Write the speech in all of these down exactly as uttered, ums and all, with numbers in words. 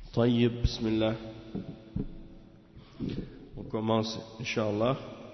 طيب بسم الله. On commence إن شاء الله.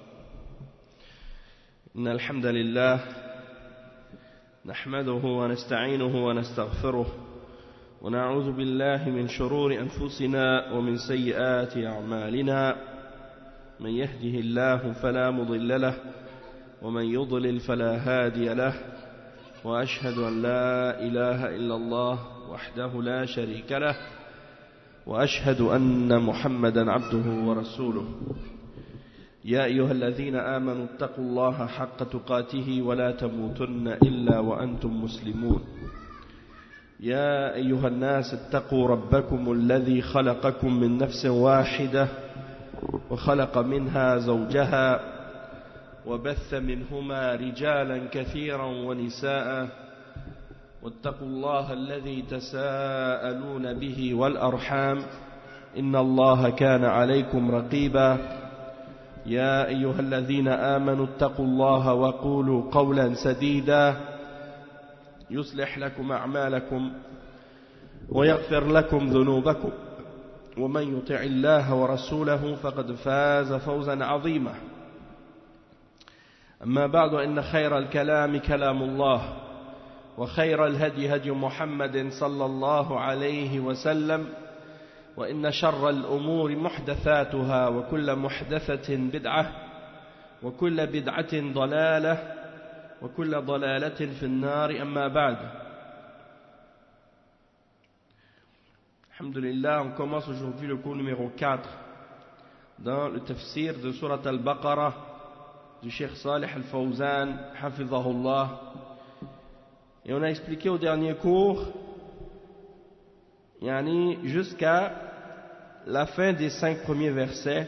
إن الحمد لله نحمده ونستعينه ونستغفره ونعوذ بالله من شرور أنفسنا ومن سيئات أعمالنا من يهده الله فلا مضل له ومن يضلل فلا هادي له وأشهد أن لا إله إلا الله وحده لا شريك له وأشهد أن محمدا عبده ورسوله. يا أيها الذين آمنوا اتقوا الله حق تقاته ولا تموتن إلا وأنتم مسلمون. يا أيها الناس اتقوا ربكم الذي خلقكم من نفس واحدة وخلق منها زوجها وبث منهما رجالا كثيرا ونساء واتقوا الله الذي تساءلون به والأرحام إن الله كان عليكم رقيبا. يا أيها الذين آمنوا اتقوا الله وقولوا قولا سديدا يصلح لكم أعمالكم ويغفر لكم ذنوبكم ومن يطع الله ورسوله فقد فاز فوزا عظيما. أما بعد إن خير الكلام كلام الله وخير الهدي هدي محمد صلى الله عليه وسلم وإن شر الأمور محدثاتها وكل محدثة بدعة وكل بدعة ضلالة وكل ضلالة في النار. أما بعد. Alhamdulillah, on commence aujourd'hui le cours numéro quatre dans le tafsir de Surat Al-Baqarah du Cheikh Salih Al-Fawzan Hafizahullah. Et on a expliqué au dernier cours yani, jusqu'à la fin des cinq premiers versets.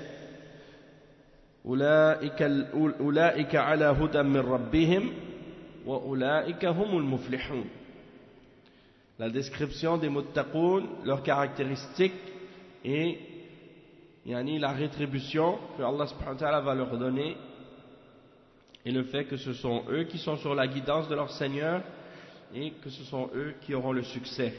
Ulaika ala hudan min rabbihim wa ulaika humul muflihun. La description des muttaqoun, leurs caractéristiques et yani, la rétribution que Allah subhanahu wa ta'ala va leur donner, et le fait que ce sont eux qui sont sur la guidance de leur Seigneur et que ce sont eux qui auront le succès.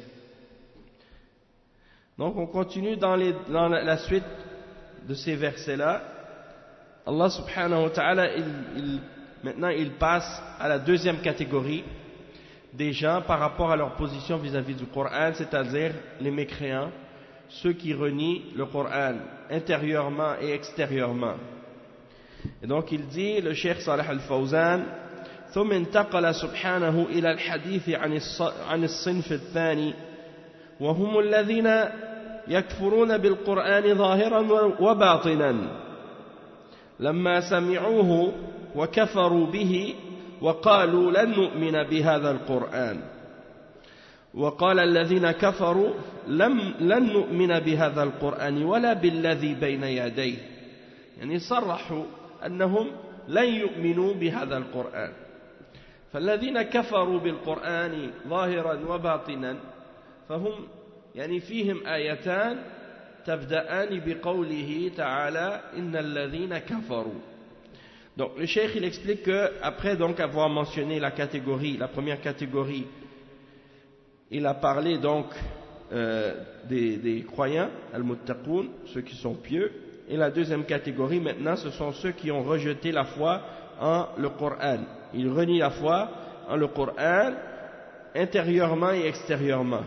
Donc on continue dans, les, dans la suite de ces versets-là. Allah subhanahu wa ta'ala, il, il, maintenant il passe à la deuxième catégorie des gens par rapport à leur position vis-à-vis du Coran, c'est-à-dire les mécréants, ceux qui renient le Coran intérieurement et extérieurement. Et donc il dit, le Cheikh Salih Al-Fawzan, ثم انتقل سبحانه إلى الحديث عن الصنف الثاني وهم الذين يكفرون بالقرآن ظاهرا وباطنا لما سمعوه وكفروا به وقالوا لن نؤمن بهذا القرآن. وقال الذين كفروا لم لن نؤمن بهذا القرآن ولا بالذي بين يديه، يعني صرحوا أنهم لن يؤمنوا بهذا القرآن. فالذين كفروا بالقرآن ظاهرا وباطنا فهم يعني فيهم آيتان تبدأان بقوله تعالى إن الذين كفروا. Donc le cheikh il explique que après donc avoir mentionné la catégorie, la première catégorie, il a parlé donc euh, des, des croyants, al-muttaqoun, ceux qui sont pieux, et la deuxième catégorie maintenant ce sont ceux qui ont rejeté la foi en le Coran. Ils renient la foi en le Coran intérieurement et extérieurement.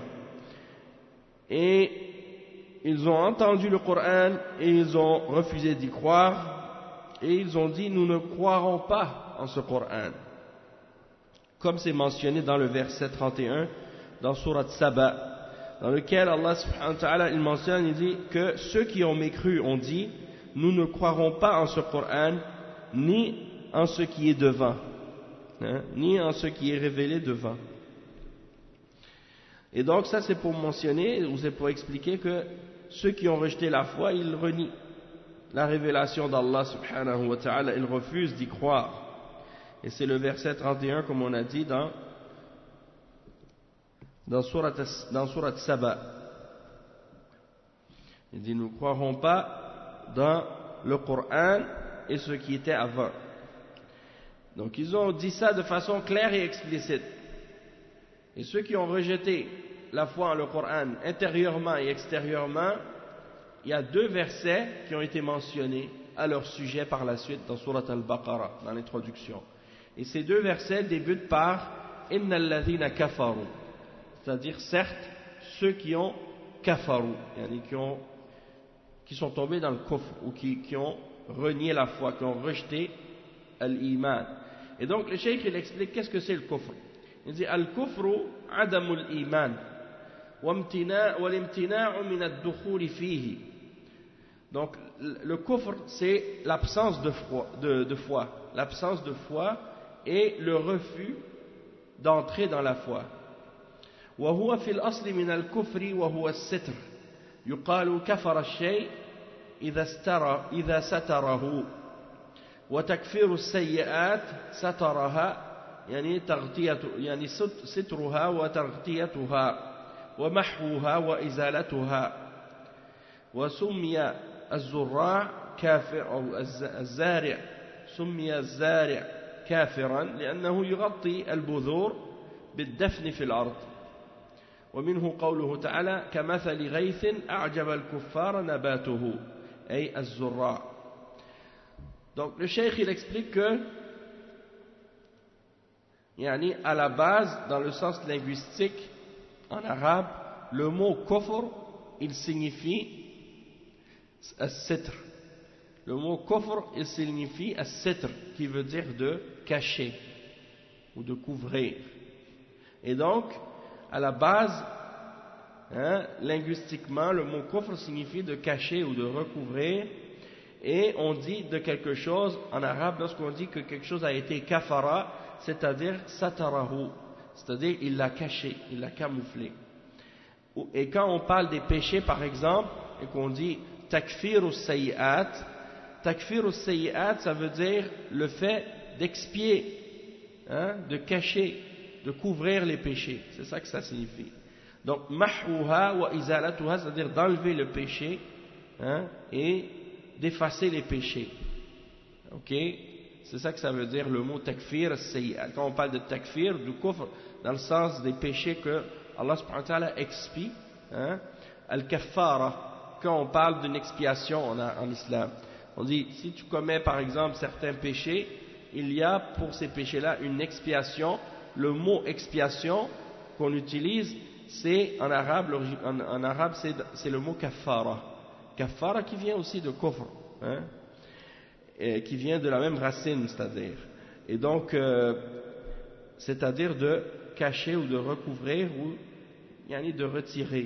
Et ils ont entendu le Coran et ils ont refusé d'y croire. Et ils ont dit, nous ne croirons pas en ce Coran. Comme c'est mentionné dans le verset trente et un, dans Surat Saba, dans lequel Allah subhanahu wa ta'ala, il mentionne, il dit que ceux qui ont mécru ont dit, nous ne croirons pas en ce Coran, ni en ce qui est devant, hein, ni en ce qui est révélé devant. Et donc ça c'est pour mentionner, ou c'est pour expliquer que ceux qui ont rejeté la foi, ils renient la révélation d'Allah subhanahu wa ta'ala, ils refusent d'y croire. Et c'est le verset trente et un, comme on a dit dans dans Surat, dans Surat Saba. Il dit, nous ne croirons pas dans le Coran et ce qui était avant. Donc ils ont dit ça de façon claire et explicite. Et ceux qui ont rejeté la foi en le Coran intérieurement et extérieurement, il y a deux versets qui ont été mentionnés à leur sujet par la suite dans Surat Al-Baqarah, dans l'introduction. Et ces deux versets débutent par « Inna alladhina kafaru », c'est-à-dire certes ceux qui ont kafaru, qui, ont, qui sont tombés dans le kufr ou qui, qui ont renié la foi, qui ont rejeté l'iman. Et donc le cheikh il explique qu'est-ce que c'est le kufr. Il dit al-kufru adamul iman wal-imtina'u min ad-dukhul fihi. Donc le kufr c'est l'absence de foi, de, de foi, l'absence de foi et le refus d'entrer dans la foi. وهو في الأصل من الكفر وهو الستر يقال كفر الشيء إذا استر إذا ستره وتكفير السيئات سترها يعني تغطية يعني سترها وتغطيتها ومحوها وإزالتها وسمي الزراع كافر أو الزارع سمي الزارع كافرا لأنه يغطي البذور بالدفن في الأرض ومنه قوله تعالى كمثل غيث أعجب الكفار نباته أي الزراع. Donc le cheikh il explique que yani, à la base dans le sens linguistique en arabe le mot kufr il signifie as-sitr. Le mot kufr il signifie as-sitr qui veut dire de cacher ou de couvrir. Et donc à la base, hein, linguistiquement, le mot kufr signifie de cacher ou de recouvrir. Et on dit de quelque chose, en arabe, lorsqu'on dit que quelque chose a été kafara, c'est-à-dire satarahu, c'est-à-dire il l'a caché, il l'a camouflé. Et quand on parle des péchés, par exemple, et qu'on dit takfiru sayyi'at, takfiru sayyi'at, ça veut dire le fait d'expier, hein, de cacher, de couvrir les péchés, c'est ça que ça signifie. Donc mahouha wa izalatuha, c'est-à-dire d'enlever le péché, hein, et d'effacer les péchés. Ok, c'est ça que ça veut dire le mot takfir sayyi'at. Quand on parle de takfir, du kufr, dans le sens des péchés que Allah subhanahu wa ta'ala expie, hein, al-kaffara, quand on parle d'une expiation en, en islam, on dit si tu commets par exemple certains péchés, il y a pour ces péchés-là une expiation. Le mot expiation qu'on utilise, c'est en arabe, en, en arabe c'est, c'est le mot kaffara. Kaffara qui vient aussi de kufr, hein, et qui vient de la même racine, c'est-à-dire. Et donc, euh, c'est-à-dire de cacher ou de recouvrir ou yani de retirer.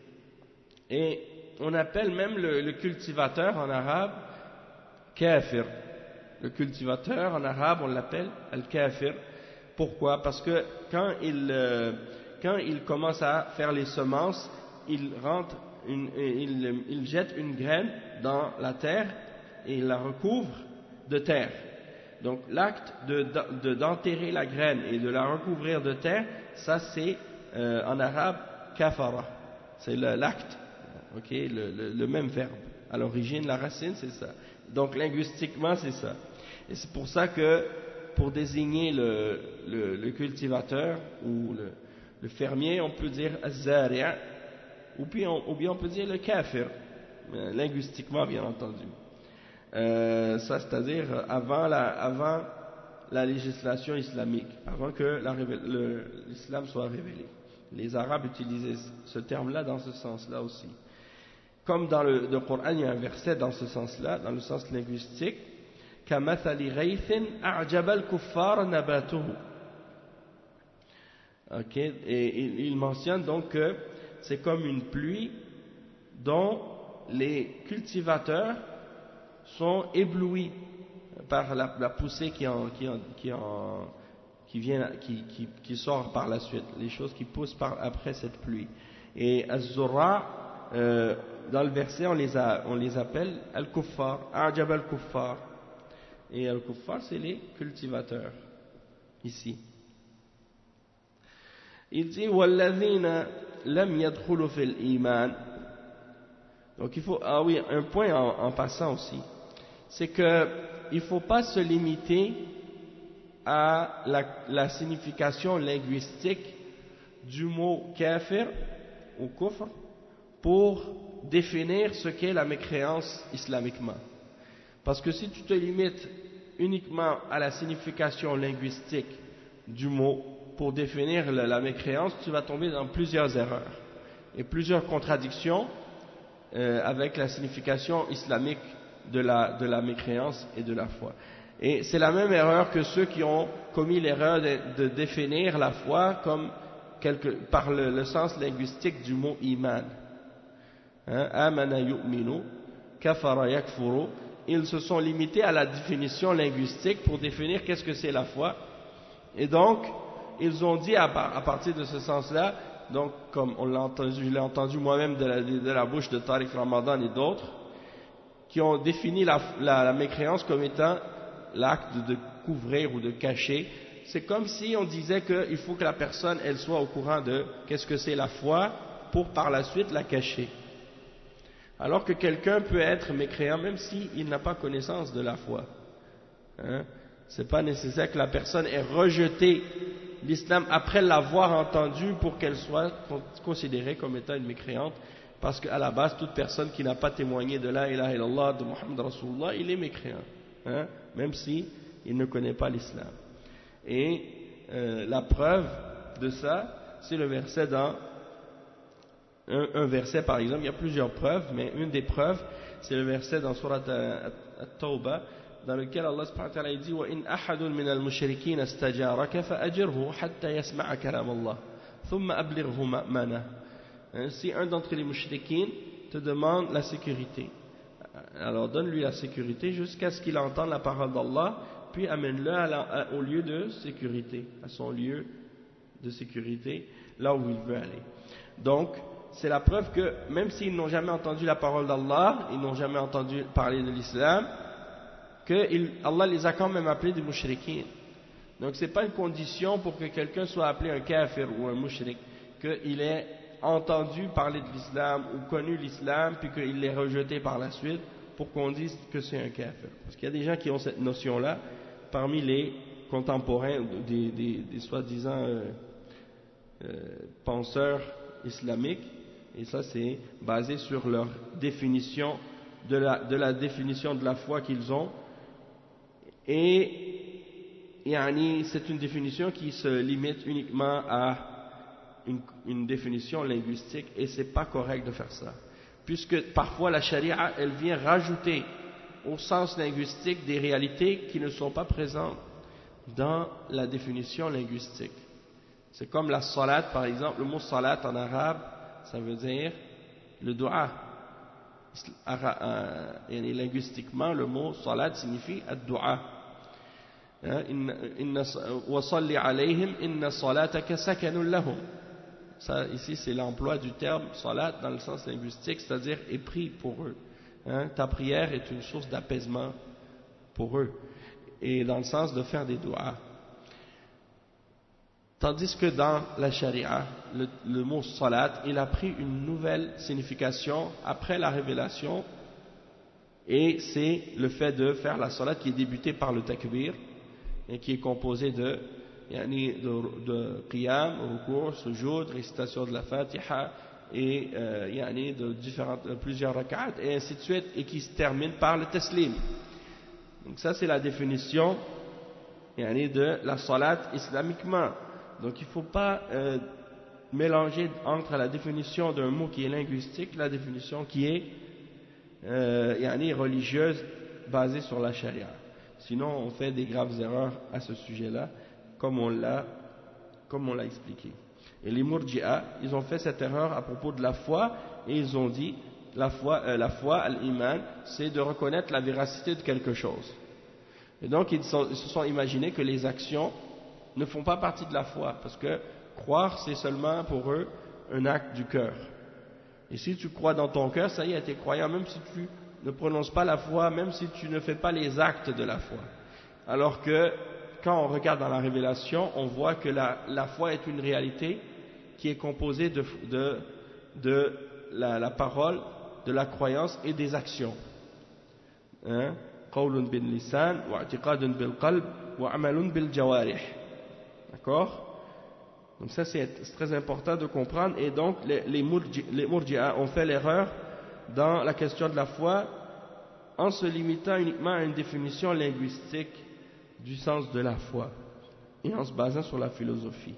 Et on appelle même le, le cultivateur en arabe kafir. Le cultivateur en arabe, on l'appelle al-kafir. Pourquoi? Parce que quand il, euh, quand il commence à faire les semences, il rentre, une, il, il jette une graine dans la terre et il la recouvre de terre. Donc l'acte de, de, d'enterrer la graine et de la recouvrir de terre, ça c'est euh, en arabe kafara. C'est le, l'acte, ok, le, le, le même verbe. À l'origine, la racine c'est ça. Donc linguistiquement c'est ça. Et c'est pour ça que pour désigner le, le, le cultivateur ou le, le fermier, on peut dire az-zari' ou bien, on, ou bien on peut dire le kafir, linguistiquement bien entendu. Euh, ça c'est-à-dire avant la, avant la législation islamique, avant que la, le, l'islam soit révélé. Les Arabes utilisaient ce terme-là dans ce sens-là aussi. Comme dans le, le Coran, il y a un verset dans ce sens-là, dans le sens linguistique, كَمَثَلِ غَيْثٍ أَعْجَبَ الْكُفَّارَ نَبَاتُهُ. Ok, et il, il mentionne donc que c'est comme une pluie dont les cultivateurs sont éblouis par la, la poussée qui, en, qui, en, qui, en, qui, vient, qui, qui, qui sort par la suite, les choses qui poussent par, après cette pluie. Et Az-Zurra, euh, dans le verset, on les, a, on les appelle Al-Kuffar, A'jab Al-Kuffar. Et Al-Kuffar, c'est les cultivateurs, ici. Il dit وَالَّذِينَ لَمْ يَدْخُلُوا فِي الْإِيمَانِ. Donc il faut, ah oui, un point en, en passant aussi, c'est que il ne faut pas se limiter à la, la signification linguistique du mot kafir ou kufr pour définir ce qu'est la mécréance islamiquement. Parce que si tu te limites uniquement à la signification linguistique du mot pour définir la, la mécréance, tu vas tomber dans plusieurs erreurs et plusieurs contradictions euh, avec la signification islamique de la, de la mécréance et de la foi. Et c'est la même erreur que ceux qui ont commis l'erreur de, de définir la foi comme quelque, par le, le sens linguistique du mot iman. Hein, amana yu'minu, kafara yakfuru. Ils se sont limités à la définition linguistique pour définir qu'est-ce que c'est la foi. Et donc, ils ont dit à, à partir de ce sens-là, donc comme on l'a entendu, je l'ai entendu moi-même de la, de la bouche de Tariq Ramadan et d'autres, qui ont défini la, la, la mécréance comme étant l'acte de couvrir ou de cacher. C'est comme si on disait qu'il faut que la personne elle soit au courant de qu'est-ce que c'est la foi pour par la suite la cacher. Alors que quelqu'un peut être mécréant même s'il n'a pas connaissance de la foi. Hein? Ce n'est pas nécessaire que la personne ait rejeté l'islam après l'avoir entendu pour qu'elle soit considérée comme étant une mécréante. Parce qu'à la base, toute personne qui n'a pas témoigné de la ilaha illallah, de Muhammad Rasulullah, il est mécréant. Hein? Même si il ne connaît pas l'islam. Et euh, la preuve de ça, c'est le verset dans un, un verset par exemple, il y a plusieurs preuves, mais une des preuves, c'est le verset dans Surat At-Tawbah, dans lequel Allah subhanahu wa ta'ala dit وَإِنْ أَحَدٌ مِنَ الْمُشْرِكِينَ اسْتَجَارَكَ فَأَجِرْهُ حَتَّى يَسْمَعَ كَلَامَ اللَّهِ ثُمَّ أَبْلِغْهُ مَأْمَنَهُ. Si un d'entre les mushrikines te demande la sécurité, alors donne-lui la sécurité jusqu'à ce qu'il entende la parole d'Allah, puis amène-le au lieu de sécurité, à son lieu de sécurité, là où il veut aller. Donc, c'est la preuve que même s'ils n'ont jamais entendu la parole d'Allah, ils n'ont jamais entendu parler de l'islam, que il, Allah les a quand même appelés des mushrikines. Donc, ce n'est pas une condition pour que quelqu'un soit appelé un kafir ou un mushrik, qu'il ait entendu parler de l'islam ou connu l'islam, puis qu'il l'ait rejeté par la suite, pour qu'on dise que c'est un kafir. Parce qu'il y a des gens qui ont cette notion-là, parmi les contemporains, des, des, des soi-disant euh, euh, penseurs islamiques, et ça c'est basé sur leur définition, de la, de la définition de la foi qu'ils ont, et yani, c'est une définition qui se limite uniquement à une, une définition linguistique, et c'est pas correct de faire ça. Puisque parfois la charia, elle vient rajouter au sens linguistique des réalités qui ne sont pas présentes dans la définition linguistique. C'est comme la salat, par exemple, le mot salat en arabe, ça veut dire le dua. Et linguistiquement, le mot salat signifie ad-dua. Wa salli alayhim inna salataka sakanun lahum. Ça, ici, c'est l'emploi du terme salat dans le sens linguistique, c'est-à-dire est pris pour eux. Hein, ta prière est une source d'apaisement pour eux, et dans le sens de faire des doigts. Tandis que dans la charia, le, le mot salat, il a pris une nouvelle signification après la révélation, et c'est le fait de faire la salat qui est débutée par le takbir, et qui est composé de Yani de, de qiyam, rukur, sujoud, récitation de la fatiha et euh, yani de différentes, de plusieurs rak'at et ainsi de suite, et qui se termine par le taslim. Donc ça c'est la définition yani de la salat islamiquement. Donc il ne faut pas euh, mélanger entre la définition d'un mot qui est linguistique, la définition qui est euh, yani religieuse basée sur la charia. Sinon on fait des graves erreurs à ce sujet-là, comme on l'a comme on l'a expliqué. Et les Murji'a, ils ont fait cette erreur à propos de la foi, et ils ont dit la foi, euh, la foi, al-iman, c'est de reconnaître la véracité de quelque chose. Et donc ils, sont, ils se sont imaginés que les actions ne font pas partie de la foi, parce que croire c'est seulement pour eux un acte du cœur. Et si tu crois dans ton cœur, ça y est, tu es croyant, même si tu ne prononces pas la foi, même si tu ne fais pas les actes de la foi. Alors que quand on regarde dans la révélation, on voit que la, la foi est une réalité qui est composée de, de, de la, la parole, de la croyance et des actions. Hein? Qawlun bil lisan, wa i'tiqadun bil qalb, wa amalun bil jawarih. D'accord? Donc ça c'est très important de comprendre, et donc les, les, murji, les murji'a ont fait l'erreur dans la question de la foi en se limitant uniquement à une définition linguistique du sens de la foi et en se basant sur la philosophie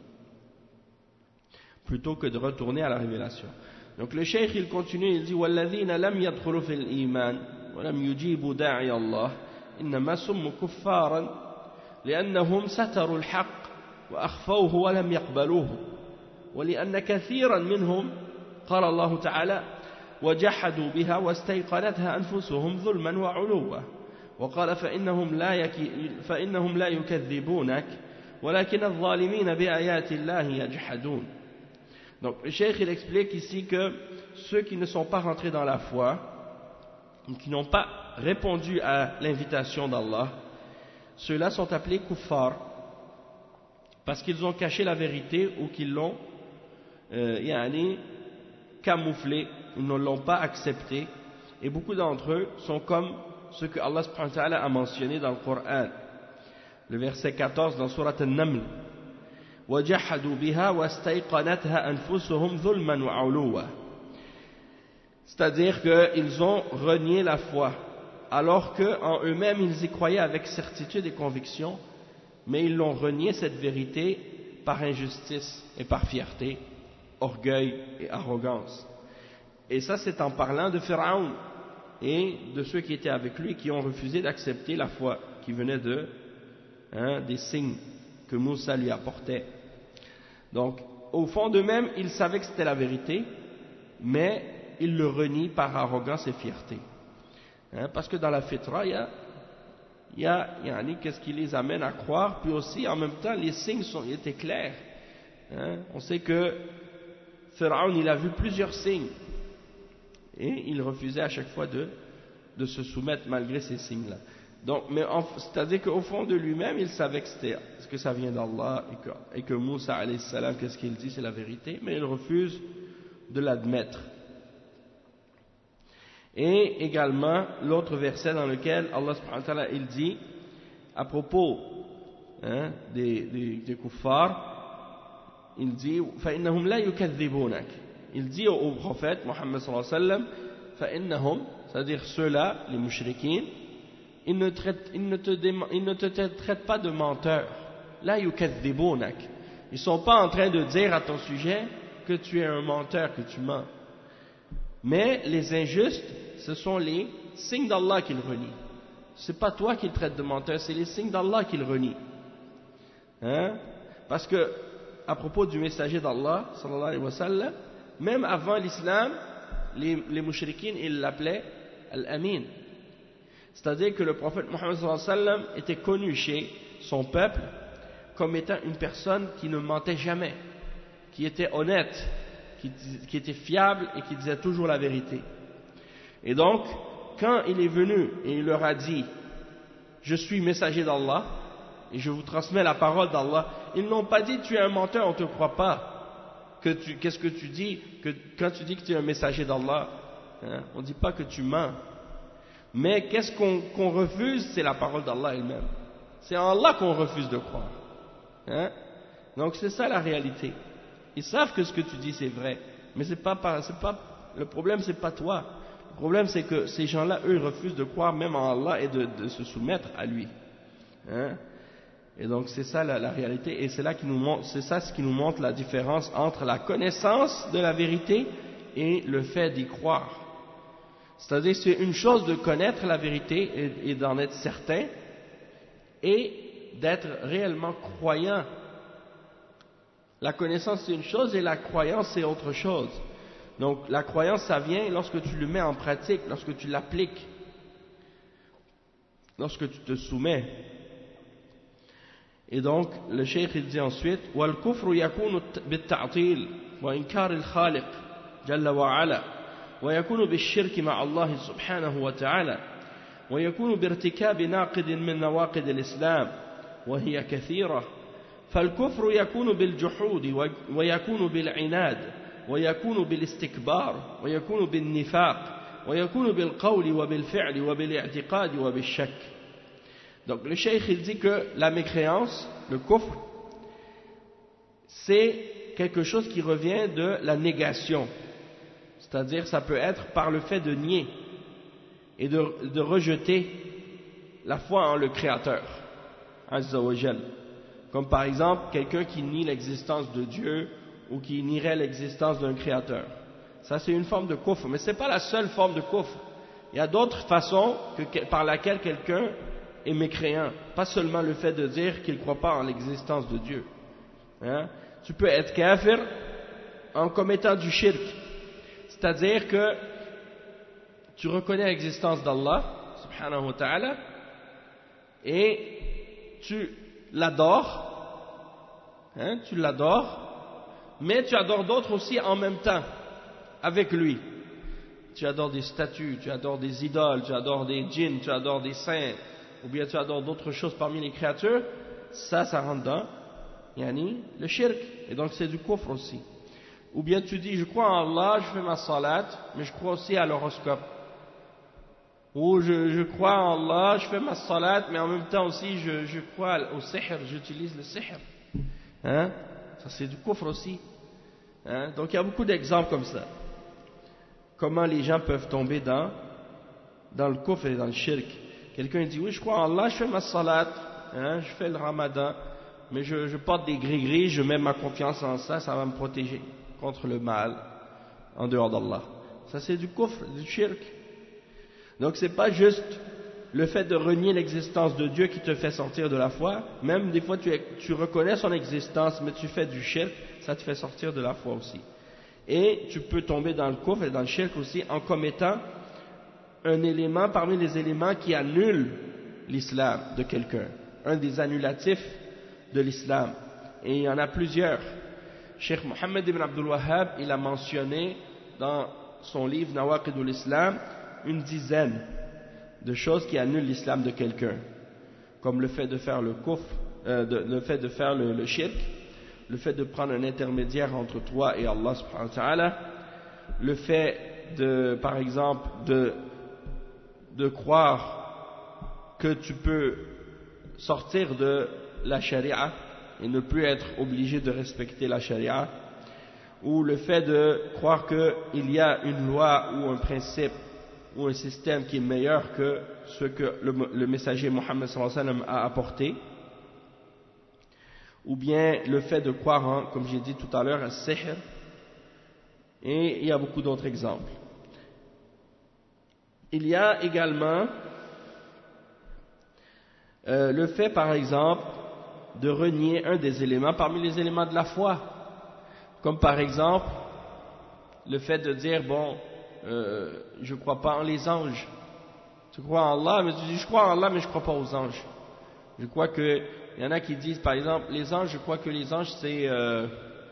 plutôt que de retourner à la révélation. Donc le cheikh il continue, il dit وَالَّذِينَ لَمْ يَدْخُلُوا فِي الْإِيمَانِ وَلَمْ يُجِيبُوا دَاعِيَ اللَّهِ إِنَّمَا سُمُّوا كُفَّارًا لأنهم ستروا الحق وأخفوه ولم يقبلوه ولأن كثيرا منهم قال الله تعالى وجحدوا بها واستيقنتها أنفسهم ظلما وعلوا وقال فإنهم لا, يكي فإنهم لا يكذبونك ولكن الظالمين بآيات الله يجحدون. Donc le cheikh il explique ici que ceux qui ne sont pas rentrés dans la foi, qui n'ont pas répondu à l'invitation d'Allah, ceux-là sont appelés kuffar parce qu'ils ont caché la vérité ou qu'ils l'ont euh, yani, camouflé, ils ne l'ont pas accepté, et beaucoup d'entre eux sont comme ce que Allah subhanahu wa ta'ala a mentionné dans le Coran, le verset quatorze dans Surat An-Naml وَجَحَدُوا بِهَا وَاسْتَيْقَنَتْهَا أَنفُسُهُمْ ظُلْمًا وَعُلُوًّا, c'est-à-dire qu'ils ont renié la foi alors qu'en eux-mêmes ils y croyaient avec certitude et conviction, mais ils l'ont renié cette vérité par injustice et par fierté, orgueil et arrogance. Et ça c'est en parlant de Pharaon et de ceux qui étaient avec lui, qui ont refusé d'accepter la foi qui venait de, hein, des signes que Moussa lui apportait. Donc au fond d'eux-mêmes ils savaient que c'était la vérité, mais ils le renient par arrogance et fierté, hein, parce que dans la fitra il y a il y a, il y a qu'est-ce qui les amène à croire, puis aussi en même temps les signes sont, étaient clairs, hein. On sait que Pharaon il a vu plusieurs signes et il refusait à chaque fois de, de se soumettre malgré ces signes-là. Donc, mais c'est-à-dire qu'au fond de lui-même il savait que, c'était, que ça vient d'Allah et que, et que Moussa alayhi salam, qu'est-ce qu'il dit, c'est la vérité, mais il refuse de l'admettre. Et également l'autre verset dans lequel Allah subhanahu wa ta'ala il dit à propos, hein, des, des, des kuffars, il dit فَإِنَّهُمْ لَا يُكَذِّبُونَكَ, il dit au, au prophète Muhammad sallallahu alayhi wa sallam فَإِنَّهُمْ, c'est-à-dire ceux-là, les mushrikines, ils ne, traitent, ils, ne te déma, ils ne te traitent pas de menteur. لَا يُكَذِّبُونَكَ, ils ne sont pas en train de dire à ton sujet que tu es un menteur, que tu mens. Mais les injustes, ce sont les signes d'Allah qu'ils renient. Ce n'est pas toi qui le traites de menteur, c'est les signes d'Allah qu'ils renient. Hein? Parce que, à propos du messager d'Allah, sallallahu alayhi wa sallam, même avant l'islam, les, les mushrikines, ils l'appelaient Al-Amin. C'est-à-dire que le prophète Muhammad sallallahu alayhi wa sallam était connu chez son peuple comme étant une personne qui ne mentait jamais, qui était honnête, qui, qui était fiable et qui disait toujours la vérité. Et donc, quand il est venu et il leur a dit « Je suis messager d'Allah et je vous transmets la parole d'Allah », ils n'ont pas dit « Tu es un menteur, on ne te croit pas. Que tu, qu'est-ce que tu dis que, quand tu dis que tu es un messager d'Allah, hein, on ne dit pas que tu mens. Mais qu'est-ce qu'on, qu'on refuse? C'est la parole d'Allah elle-même. C'est en Allah qu'on refuse de croire. Hein? Donc c'est ça la réalité. Ils savent que ce que tu dis c'est vrai, mais c'est pas, c'est pas, le problème c'est pas toi. Le problème c'est que ces gens-là, eux, ils refusent de croire même en Allah et de, de se soumettre à lui. Hein? Et donc c'est ça la, la réalité, et c'est là qui nous montre, c'est ça ce qui nous montre la différence entre la connaissance de la vérité et le fait d'y croire. C'est-à-dire c'est une chose de connaître la vérité et, et d'en être certain, et d'être réellement croyant. La connaissance c'est une chose et la croyance c'est autre chose. Donc la croyance ça vient lorsque tu le mets en pratique, lorsque tu l'appliques, lorsque tu te soumets. Et donc le cheikh il dit ensuite وَالْكُفْرُ يَكُونُ بِالتَّعْطِيلِ وَإِنْكَارِ الْخَالِقِ جَلَّ وَعَلَى ويكون بالشرك مع الله سبحانه وتعالى ويكون بارتكاب ناقض من نواقض الإسلام وهي كثيرة فالكفر يكون بالجحود ويكون بالعناد ويكون بالاستكبار ويكون بالنفاق ويكون بالقول وبالفعل وبالاعتقاد وبالشك. Donc le cheikh il dit que la mécréance, le kufr, c'est quelque chose qui revient de la négation. C'est-à-dire, ça peut être par le fait de nier et de, de rejeter la foi en le Créateur, Azza wa Jal. Comme par exemple, quelqu'un qui nie l'existence de Dieu ou qui nierait l'existence d'un Créateur. Ça, c'est une forme de kufr, mais ce n'est pas la seule forme de kufr. Il y a d'autres façons que, par laquelle quelqu'un est mécréant. Pas seulement le fait de dire qu'il ne croit pas en l'existence de Dieu. Hein? Tu peux être kafir en commettant du shirk. C'est-à-dire que tu reconnais l'existence d'Allah, subhanahu wa ta'ala, et tu l'adores, hein, tu l'adores, mais tu adores d'autres aussi en même temps, avec lui. Tu adores des statues, tu adores des idoles, tu adores des djinns, tu adores des saints, ou bien tu adores d'autres choses parmi les créatures, ça, ça rentre dans, yani, le shirk, et donc c'est du kufr aussi. Ou bien tu dis, je crois en Allah, je fais ma salat, mais je crois aussi à l'horoscope. Ou je, je crois en Allah, je fais ma salat, mais en même temps aussi je, je crois au sihr, j'utilise le sihr. Hein? Ça c'est du kufr aussi. Hein? Donc il y a beaucoup d'exemples comme ça. Comment les gens peuvent tomber dans, dans le kufr et dans le shirk. Quelqu'un dit, oui je crois en Allah, je fais ma salat, hein? Je fais le ramadan, mais je, je porte des gris-gris, je mets ma confiance en ça, ça va me protéger contre le mal en dehors d'Allah. Ça c'est du kufr, du shirk. Donc c'est pas juste le fait de renier l'existence de Dieu qui te fait sortir de la foi, même des fois tu, tu reconnais son existence mais tu fais du shirk, ça te fait sortir de la foi aussi. Et tu peux tomber dans le kufr et dans le shirk aussi en commettant un élément parmi les éléments qui annulent l'islam de quelqu'un, un des annulatifs de l'islam. Et il y en a plusieurs. Cheikh Mohammed ibn Abdul Wahhab, il a mentionné dans son livre Nawaqidul Islam une dizaine de choses qui annulent l'islam de quelqu'un, comme le fait de faire le kufr, euh, de, le fait de faire le, le shirk, le fait de prendre un intermédiaire entre toi et Allah subhanahu wa ta'ala, le fait de, par exemple, de, de croire que tu peux sortir de la charia et ne plus être obligé de respecter la charia, ou le fait de croire qu'il y a une loi ou un principe ou un système qui est meilleur que ce que le, le messager Mohammed sallallahu alayhi wa sallam a apporté, ou bien le fait de croire en, comme j'ai dit tout à l'heure, à sihr, et il y a beaucoup d'autres exemples. Il y a également euh, le fait par exemple de renier un des éléments parmi les éléments de la foi, comme par exemple le fait de dire bon euh, je ne crois pas en les anges. Tu crois en Allah, mais tu dis je crois en Allah mais je ne crois pas aux anges. Je crois que il y en a qui disent par exemple les anges, je crois que les anges c'est euh,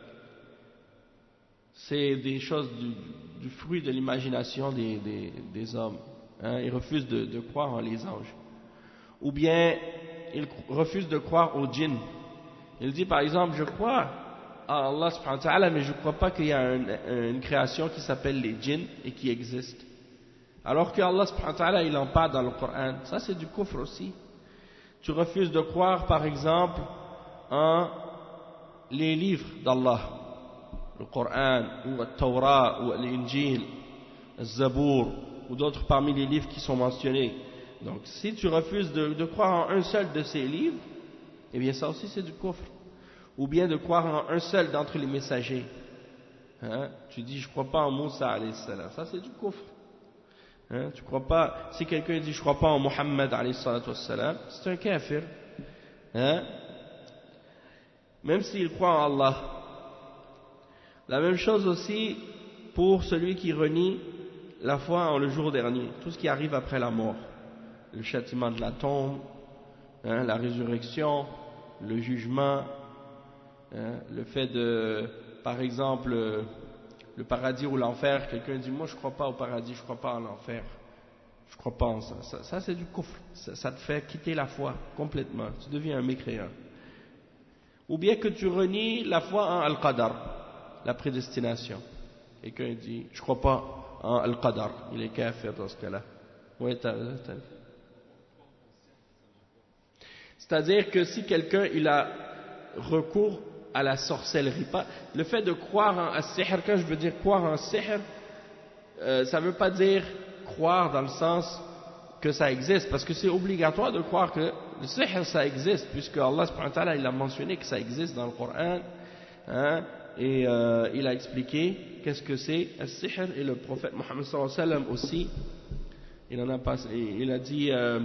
c'est des choses du, du fruit de l'imagination des, des, des hommes, hein? Ils refusent de, de croire en les anges. Ou bien ils refusent de croire aux djinns. Il dit par exemple je crois à Allah subhanahu wa ta'ala mais je ne crois pas qu'il y a un, une création qui s'appelle les djinns et qui existe, alors que Allah subhanahu wa ta'ala il en parle dans le Coran. Ça c'est du kufr aussi. Tu refuses de croire par exemple en les livres d'Allah, le Coran ou le Torah ou l'Injil, le Zabour ou d'autres parmi les livres qui sont mentionnés. Donc si tu refuses de, de croire en un seul de ces livres, eh bien ça aussi c'est du kufr. Ou bien de croire en un seul d'entre les messagers. Hein? Tu dis je ne crois pas en Moussa alayhi salam, ça c'est du kufr. Hein? Tu crois pas, si quelqu'un dit je ne crois pas en Muhammad alayhi salam, c'est un kafir. Hein? Même s'il croit en Allah. La même chose aussi pour celui qui renie la foi en le jour dernier, tout ce qui arrive après la mort, le châtiment de la tombe, hein, la résurrection, le jugement, hein, le fait de, par exemple, le paradis ou l'enfer. Quelqu'un dit moi je ne crois pas au paradis, je ne crois pas en l'enfer, je ne crois pas en ça. Ça, ça c'est du kufr, ça, ça te fait quitter la foi complètement, tu deviens un mécréant. Ou bien que tu renies la foi en Al-Qadar, la prédestination. Quelqu'un dit je ne crois pas en Al-Qadar, il est kafir dans ce cas-là. Oui, t'as, t'as... C'est-à-dire que si quelqu'un il a recours à la sorcellerie. Pas, le fait de croire en as-sihr, quand je veux dire croire en sihr, euh, ça ne veut pas dire croire dans le sens que ça existe, parce que c'est obligatoire de croire que le sihr ça existe, puisque Allah subhanahu wa ta'ala il a mentionné que ça existe dans le Coran, hein, et euh, il a expliqué qu'est-ce que c'est as-sihr, et le prophète Mohammed sallallahu alayhi wa sallam aussi, il en a passé, il a dit euh,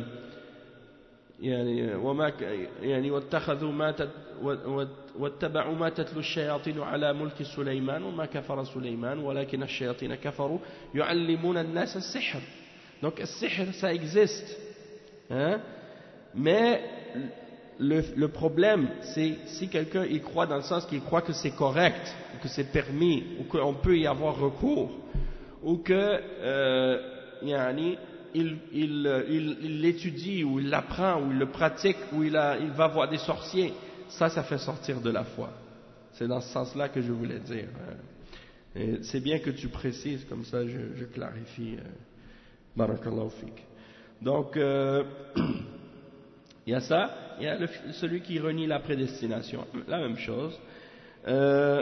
يعني وما يعني واتخذوا ما واتبعوا ما تتلو الشياطين على ملك سليمان وما كفر سليمان ولكن الشياطين كفروا يعلمون الناس السحر. Donc السحر ça existe, hein? Mais le, le problème c'est si quelqu'un y croit dans le sens qu'il croit que c'est correct, ou que c'est permis, ou qu'on peut y avoir recours, ou que euh, yani, Il, il, il, il l'étudie, ou il l'apprend, ou il le pratique, ou il, a, il va voir des sorciers, ça, ça fait sortir de la foi. C'est dans ce sens-là que je voulais dire. Et c'est bien que tu précises, comme ça je, je clarifie. Barakallahu fik. Donc, euh, il y a ça, il y a le, celui qui renie la prédestination, la même chose. Euh,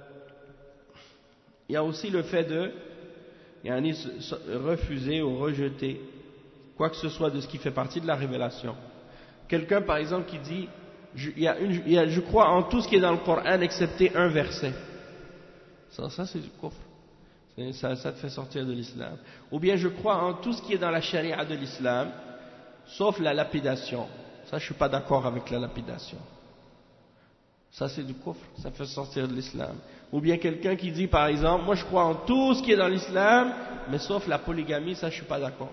il y a aussi le fait de Yani refuser ou rejeter quoi que ce soit de ce qui fait partie de la révélation. Quelqu'un par exemple qui dit je, il y a une, il y a, je crois en tout ce qui est dans le Coran excepté un verset, ça, ça c'est du kufr, ça, ça te fait sortir de l'islam. Ou bien je crois en tout ce qui est dans la charia de l'islam sauf la lapidation, ça je suis pas d'accord avec la lapidation, ça c'est du kufr, ça fait sortir de l'islam. Ou bien quelqu'un qui dit par exemple moi je crois en tout ce qui est dans l'islam mais sauf la polygamie, ça je suis pas d'accord,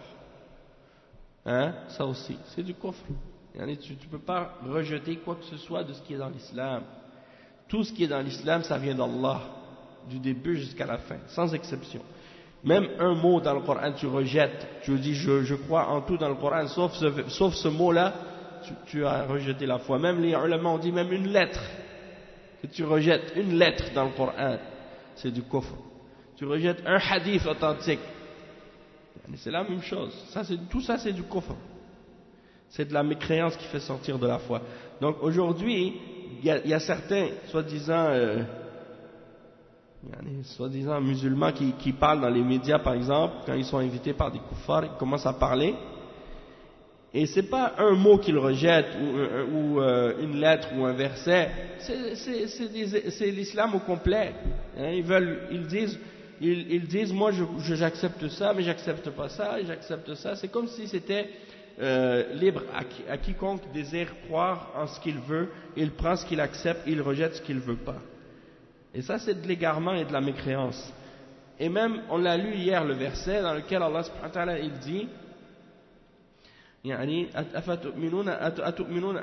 hein, ça aussi c'est du kufr. Tu ne peux pas rejeter quoi que ce soit de ce qui est dans l'islam. Tout ce qui est dans l'islam ça vient d'Allah du début jusqu'à la fin, sans exception. Même un mot dans le Coran tu rejettes, tu dis je, je crois en tout dans le Coran sauf ce, sauf ce mot là, tu, tu as rejeté la foi. Même les ulama ont dit même une lettre que tu rejettes, une lettre dans le Coran, c'est du kufr. Tu rejettes un hadith authentique, c'est la même chose. Ça, c'est, tout ça c'est du kufr. C'est de la mécréance qui fait sortir de la foi. Donc aujourd'hui, il y a, il y a certains soi-disant euh, soi-disant musulmans qui, qui parlent dans les médias par exemple, quand ils sont invités par des kuffars, ils commencent à parler. Et ce n'est pas un mot qu'ils rejettent, ou, ou euh, une lettre, ou un verset, c'est, c'est, c'est, des, c'est l'islam au complet. Hein, ils, veulent, ils, disent, ils, ils disent, moi je, je, j'accepte ça, mais j'accepte pas ça, et j'accepte ça. C'est comme si c'était euh, libre à, qui, à quiconque désire croire en ce qu'il veut, il prend ce qu'il accepte, il rejette ce qu'il ne veut pas. Et ça c'est de l'égarement et de la mécréance. Et même, on l'a lu hier le verset dans lequel Allah subhanahu wa ta'ala il dit, يعني أفتؤمنون أتؤمنون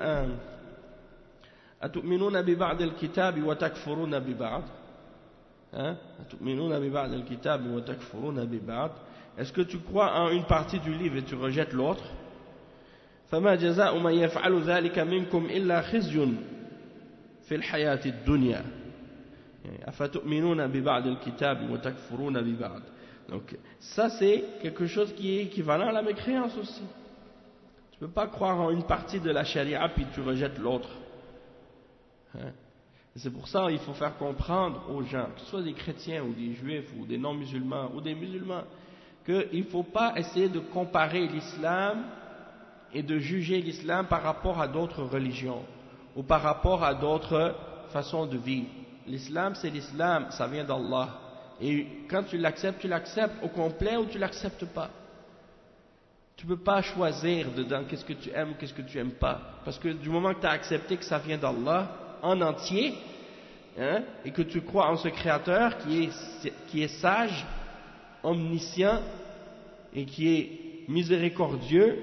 أتؤمنون ببعض الكتاب وتكفرون ببعض أتؤمنون ببعض الكتاب وتكفرون ببعض. Est-ce que tu crois en une partie du livre et tu rejettes l'autre? فما جزاء من يفعل ذلك منكم إلا خزي في الحياة الدنيا أفتؤمنون ببعض الكتاب وتكفرون ببعض. Donc ça c'est quelque chose qui est équivalent à la mécréance aussi. Tu ne peux pas croire en une partie de la charia puis tu rejettes l'autre. Hein? C'est pour ça qu'il faut faire comprendre aux gens, que ce soit des chrétiens ou des juifs ou des non-musulmans ou des musulmans, qu'il ne faut pas essayer de comparer l'islam et de juger l'islam par rapport à d'autres religions ou par rapport à d'autres façons de vivre. L'islam c'est l'islam, ça vient d'Allah. Et quand tu l'acceptes, tu l'acceptes au complet ou tu ne l'acceptes pas. Tu ne peux pas choisir dedans qu'est-ce que tu aimes, qu'est-ce que tu n'aimes pas. Parce que du moment que tu as accepté que ça vient d'Allah en entier, hein, et que tu crois en ce Créateur qui est, qui est sage, omniscient et qui est miséricordieux,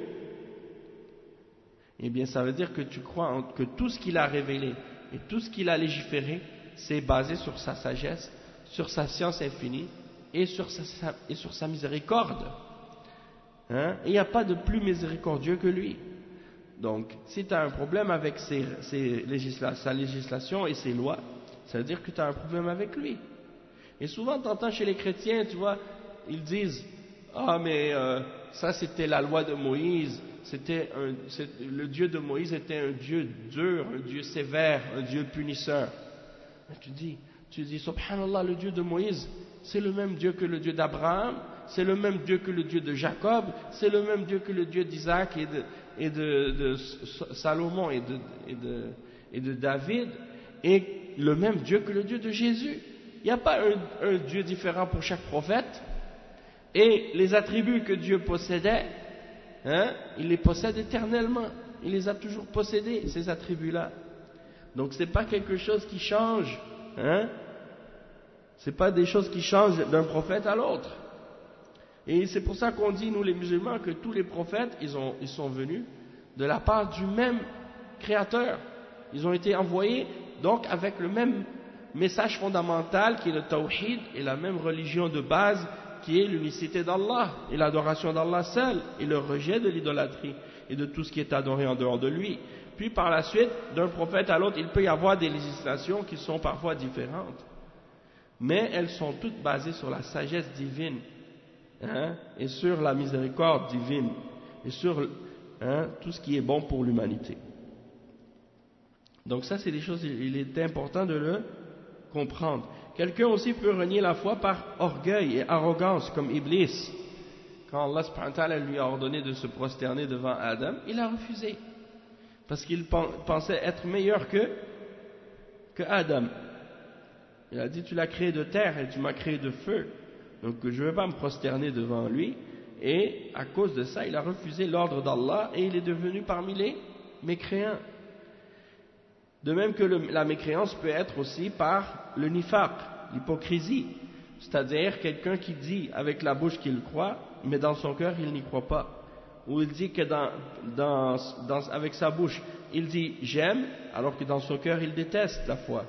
eh bien ça veut dire que tu crois en, que tout ce qu'il a révélé et tout ce qu'il a légiféré, c'est basé sur sa sagesse, sur sa science infinie et sur sa, et sur sa miséricorde. Hein? Et il n'y a pas de plus miséricordieux que lui. Donc, si tu as un problème avec ses, ses législa- sa législation et ses lois, ça veut dire que tu as un problème avec lui. Et souvent, tu entends chez les chrétiens, tu vois, ils disent « Ah, mais euh, ça c'était la loi de Moïse, c'était un, c'est, le Dieu de Moïse était un Dieu dur, un Dieu sévère, un Dieu punisseur. » Tu dis, tu dis, subhanallah, le Dieu de Moïse, c'est le même Dieu que le Dieu d'Abraham, c'est le même Dieu que le Dieu de Jacob, c'est le même Dieu que le Dieu d'Isaac et de, et de, de Salomon et de, et, de, et de David, et le même Dieu que le Dieu de Jésus. Il n'y a pas un, un Dieu différent pour chaque prophète. Et les attributs que Dieu possédait, hein, il les possède éternellement. Il les a toujours possédés, ces attributs-là. Donc ce n'est pas quelque chose qui change. Hein, ce n'est pas des choses qui changent d'un prophète à l'autre. Et c'est pour ça qu'on dit, nous les musulmans, que tous les prophètes, ils, ont, ils sont venus de la part du même Créateur. Ils ont été envoyés donc avec le même message fondamental qui est le tawhid et la même religion de base qui est l'unicité d'Allah et l'adoration d'Allah seul et le rejet de l'idolâtrie et de tout ce qui est adoré en dehors de lui. Puis par la suite, d'un prophète à l'autre, il peut y avoir des législations qui sont parfois différentes, mais elles sont toutes basées sur la sagesse divine, hein, et sur la miséricorde divine et sur, hein, tout ce qui est bon pour l'humanité. Donc ça, c'est des choses, il est important de le comprendre. Quelqu'un aussi peut renier la foi par orgueil et arrogance, comme Iblis. Quand Allah subhanahu wa ta'ala lui a ordonné de se prosterner devant Adam, il a refusé. Parce qu'il pensait être meilleur que, que Adam. Il a dit, tu l'as créé de terre et tu m'as créé de feu. Donc je ne vais pas me prosterner devant lui. Et à cause de ça, il a refusé l'ordre d'Allah et il est devenu parmi les mécréants. De même que le, la mécréance peut être aussi par le nifaq, l'hypocrisie. C'est-à-dire quelqu'un qui dit avec la bouche qu'il croit, mais dans son cœur il n'y croit pas. Ou il dit que dans, dans, dans, avec sa bouche, il dit j'aime, alors que dans son cœur il déteste la foi.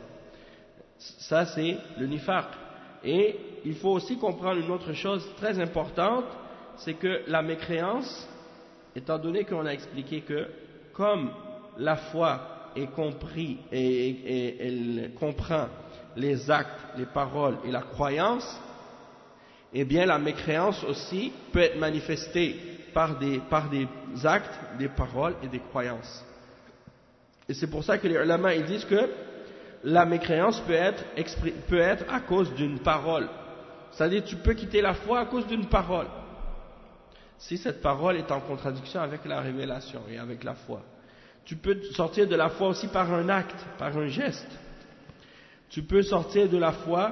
Ça c'est le nifaq. Et il faut aussi comprendre une autre chose très importante, c'est que la mécréance, étant donné qu'on a expliqué que comme la foi est compris et, et, et elle comprend les actes, les paroles et la croyance, eh bien la mécréance aussi peut être manifestée par des, par des actes, des paroles et des croyances. Et c'est pour ça que les ulama ils disent que la mécréance peut être, peut être à cause d'une parole. C'est-à-dire tu peux quitter la foi à cause d'une parole, si cette parole est en contradiction avec la révélation et avec la foi. Tu peux sortir de la foi aussi par un acte, par un geste. Tu peux sortir de la foi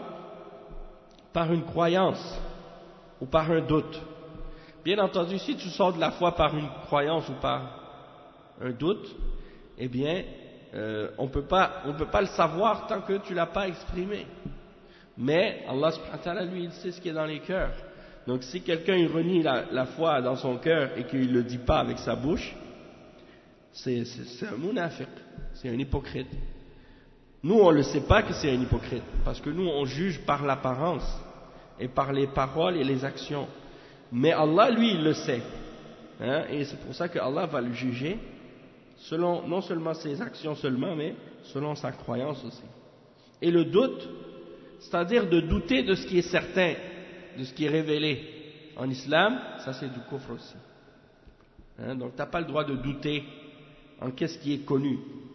par une croyance ou par un doute. Bien entendu, si tu sors de la foi par une croyance ou par un doute, eh bien, euh, on peut pas, on peut pas le savoir tant que tu l'as pas exprimé. Mais Allah subhanahu wa ta'ala, lui, il sait ce qui est dans les cœurs. Donc si quelqu'un il renie la, la foi dans son cœur et qu'il ne le dit pas avec sa bouche, c'est, c'est, c'est un munafiq, c'est un hypocrite. Nous on ne le sait pas que c'est un hypocrite, parce que nous on juge par l'apparence et par les paroles et les actions. Mais Allah lui il le sait, hein, et c'est pour ça que Allah va le juger selon non seulement ses actions seulement, mais selon sa croyance aussi. Et le doute, c'est-à-dire de douter de ce qui est certain, de ce qui est révélé en islam, ça c'est du kufr aussi, hein, donc tu n'as pas le droit de douter en qu'est-ce qui est connu.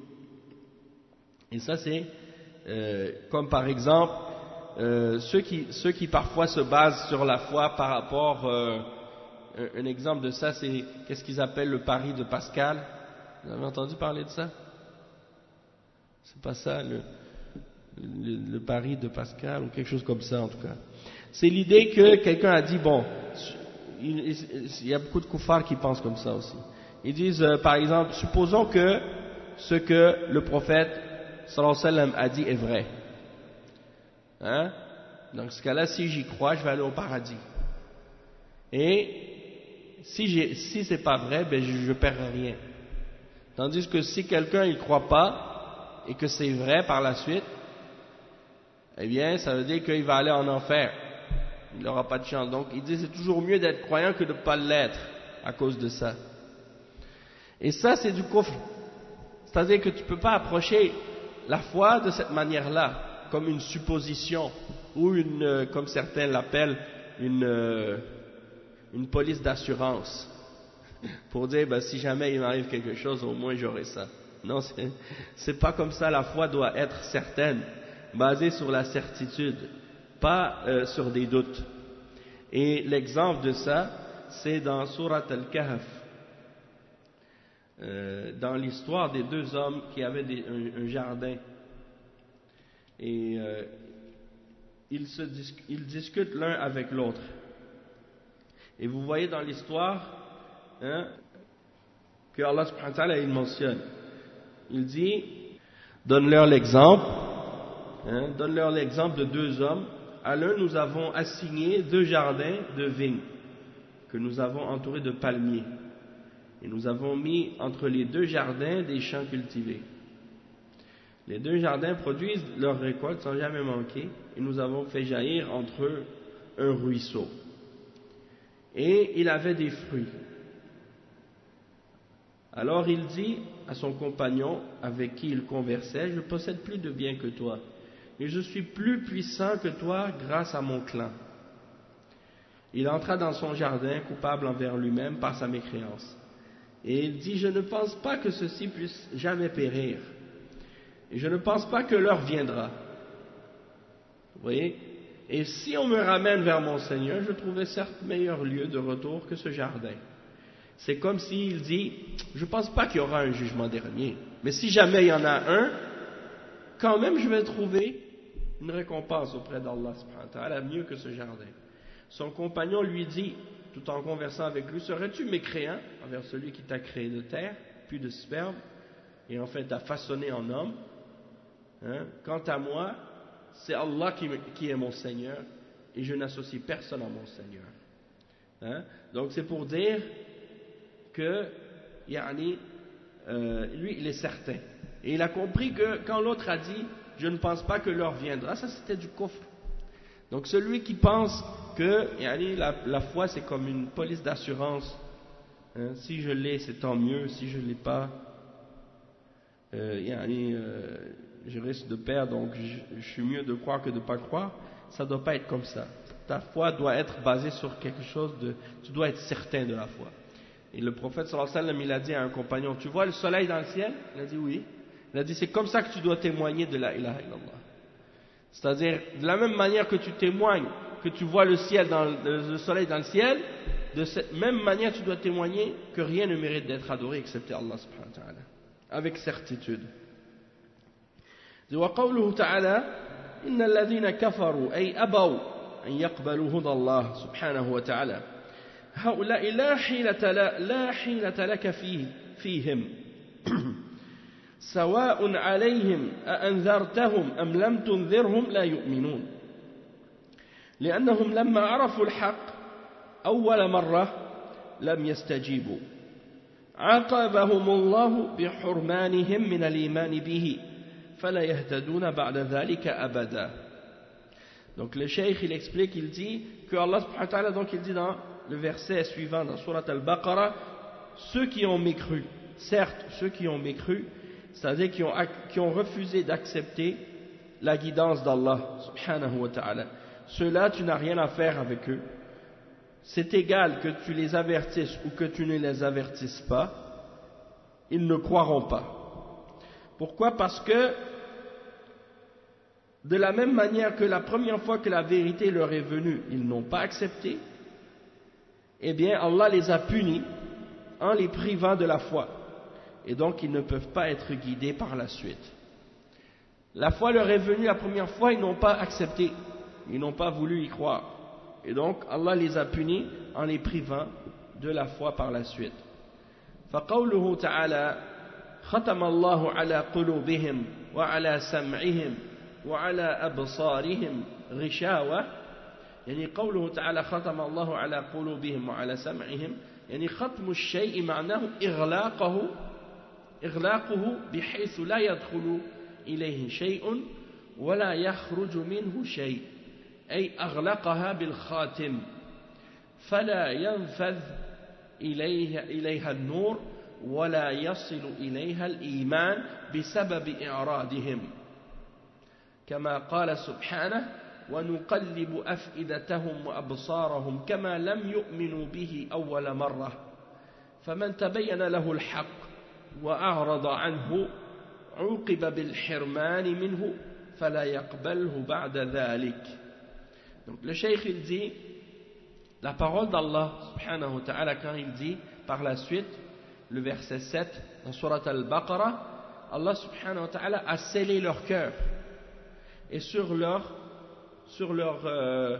Et ça c'est euh, comme par exemple euh, ceux, qui, ceux qui parfois se basent sur la foi par rapport, euh, un, un exemple de ça c'est qu'est-ce qu'ils appellent le pari de Pascal. Vous avez entendu parler de ça? C'est pas ça le, le, le pari de Pascal ou quelque chose comme ça en tout cas. C'est l'idée que quelqu'un a dit, bon, il, il y a beaucoup de koufars qui pensent comme ça aussi. Ils disent, euh, par exemple, supposons que ce que le prophète sallallahu alayhi wa sallam a dit est vrai. Hein? Dans ce cas-là, si j'y crois, je vais aller au paradis. Et si, j'ai, si c'est pas vrai, ben je, je perds rien. Tandis que si quelqu'un ne croit pas et que c'est vrai par la suite, eh bien, ça veut dire qu'il va aller en enfer. Il n'aura pas de chance. Donc, il dit c'est toujours mieux d'être croyant que de ne pas l'être à cause de ça. Et ça, c'est du kufr. C'est-à-dire que tu ne peux pas approcher la foi de cette manière-là, comme une supposition, ou une, comme certains l'appellent, une, une police d'assurance. Pour dire, ben, si jamais il m'arrive quelque chose, au moins j'aurai ça. Non, c'est, c'est pas comme ça. La foi doit être certaine. basé sur la certitude, pas euh, sur des doutes. Et l'exemple de ça, c'est dans Surat Al-Kahf, euh, dans l'histoire des deux hommes qui avaient des, un, un jardin. Et euh, ils, se dis, ils discutent l'un avec l'autre. Et vous voyez dans l'histoire hein, que Allah subhanahu wa ta'ala il mentionne. Il dit, donne-leur l'exemple, hein, donne-leur l'exemple de deux hommes. À l'un nous avons assigné deux jardins de vignes que nous avons entourés de palmiers. Et nous avons mis entre les deux jardins des champs cultivés. Les deux jardins produisent leurs récoltes sans jamais manquer, et nous avons fait jaillir entre eux un ruisseau. Et il avait des fruits. Alors il dit à son compagnon avec qui il conversait, je possède plus de biens que toi, et je suis plus puissant que toi grâce à mon clan. Il entra dans son jardin, coupable envers lui-même par sa mécréance. Et il dit, je ne pense pas que ceci puisse jamais périr. Et je ne pense pas que l'heure viendra. Vous voyez? Et si on me ramène vers mon Seigneur, je trouverai certes meilleur lieu de retour que ce jardin. C'est comme s'il dit, je ne pense pas qu'il y aura un jugement dernier. Mais si jamais il y en a un, quand même je vais trouver une récompense auprès d'Allah subhanahu wa ta'ala, mieux que ce jardin. Son compagnon lui dit, tout en conversant avec lui, serais-tu mécréant envers celui qui t'a créé de terre, puis de sperme, et en fait t'a façonné en homme? Hein? Quant à moi, c'est Allah qui, qui est mon Seigneur, et je n'associe personne à mon Seigneur. Hein? Donc c'est pour dire que, yani, euh, lui il est certain. Et il a compris que quand l'autre a dit, je ne pense pas que l'heure viendra, ça c'était du kufr. Donc celui qui pense que yani, la, la foi c'est comme une police d'assurance, hein, si je l'ai c'est tant mieux, si je ne l'ai pas, euh, yani, euh, je risque de perdre, donc je, je suis mieux de croire que de ne pas croire. Ça ne doit pas être comme ça. Ta foi doit être basée sur quelque chose de, tu dois être certain de la foi. Et le prophète sallallahu alayhi wa sallam il a dit à un compagnon, tu vois le soleil dans le ciel? Il a dit oui. Il a dit c'est comme ça que tu dois témoigner de la ilaha illallah. C'est-à-dire, de la même manière que tu témoignes, que tu vois le ciel dans le, le soleil dans le ciel, de cette même manière tu dois témoigner que rien ne mérite d'être adoré excepté Allah subhanahu wa ta'ala. Avec certitude. وقوله تعالى إن الذين كفروا أي أبوا أن يقبلوا هدى الله سبحانه وتعالى هؤلاء لا حيلة لا حيلة لك فيه فيهم سواء عليهم أأنذرتهم أم لم تنذرهم لا يؤمنون لأنهم لما عرفوا الحق أول مرة لم يستجيبوا عاقبهم الله بحرمانهم من الإيمان به فلا يهتدون بعد ذلك أبدا. Donc le cheikh il explique, il dit que Allah subhanahu wa ta'ala, donc il dit dans le verset suivant dans Surat Al-Baqarah, ceux qui ont mécru, certes ceux qui ont mécru, c'est-à-dire qui ont, qui ont refusé d'accepter la guidance d'Allah subhanahu wa ta'ala, ceux-là tu n'as rien à faire avec eux, c'est égal que tu les avertisses ou que tu ne les avertisses pas, ils ne croiront pas. Pourquoi? Parce que de la même manière que la première fois que la vérité leur est venue, ils n'ont pas accepté, eh bien Allah les a punis en les privant de la foi. Et donc ils ne peuvent pas être guidés par la suite. La foi leur est venue la première fois, ils n'ont pas accepté, ils n'ont pas voulu y croire. Et donc Allah les a punis en les privant de la foi par la suite. فقوله تعالى ختم الله على قلوبهم وعلى سمعهم وعلى أبصارهم غشاوة يعني قوله تعالى ختم الله على قلوبهم وعلى سمعهم يعني ختم الشيء معناه إغلاقه إغلاقه بحيث لا يدخل إليه شيء ولا يخرج منه شيء أي أغلقها بالخاتم فلا ينفذ إليها, إليها النور ولا يصل إليها الإيمان بسبب إعراضهم كما قال سبحانه ونقلب أفئدتهم وأبصارهم كما لم يؤمنوا به أول مرة فمن تبين له الحق وأعرض عنه عوقب بالحرمان منه فلا يقبله بعد ذلك. Donc le cheikh il dit, la parole d'Allah subhanahu wa ta'ala quand il dit par la suite, le verset sept dans Surat Al-Baqarah, Allah subhanahu wa ta'ala a scellé leur cœur et sur leur sur leur euh,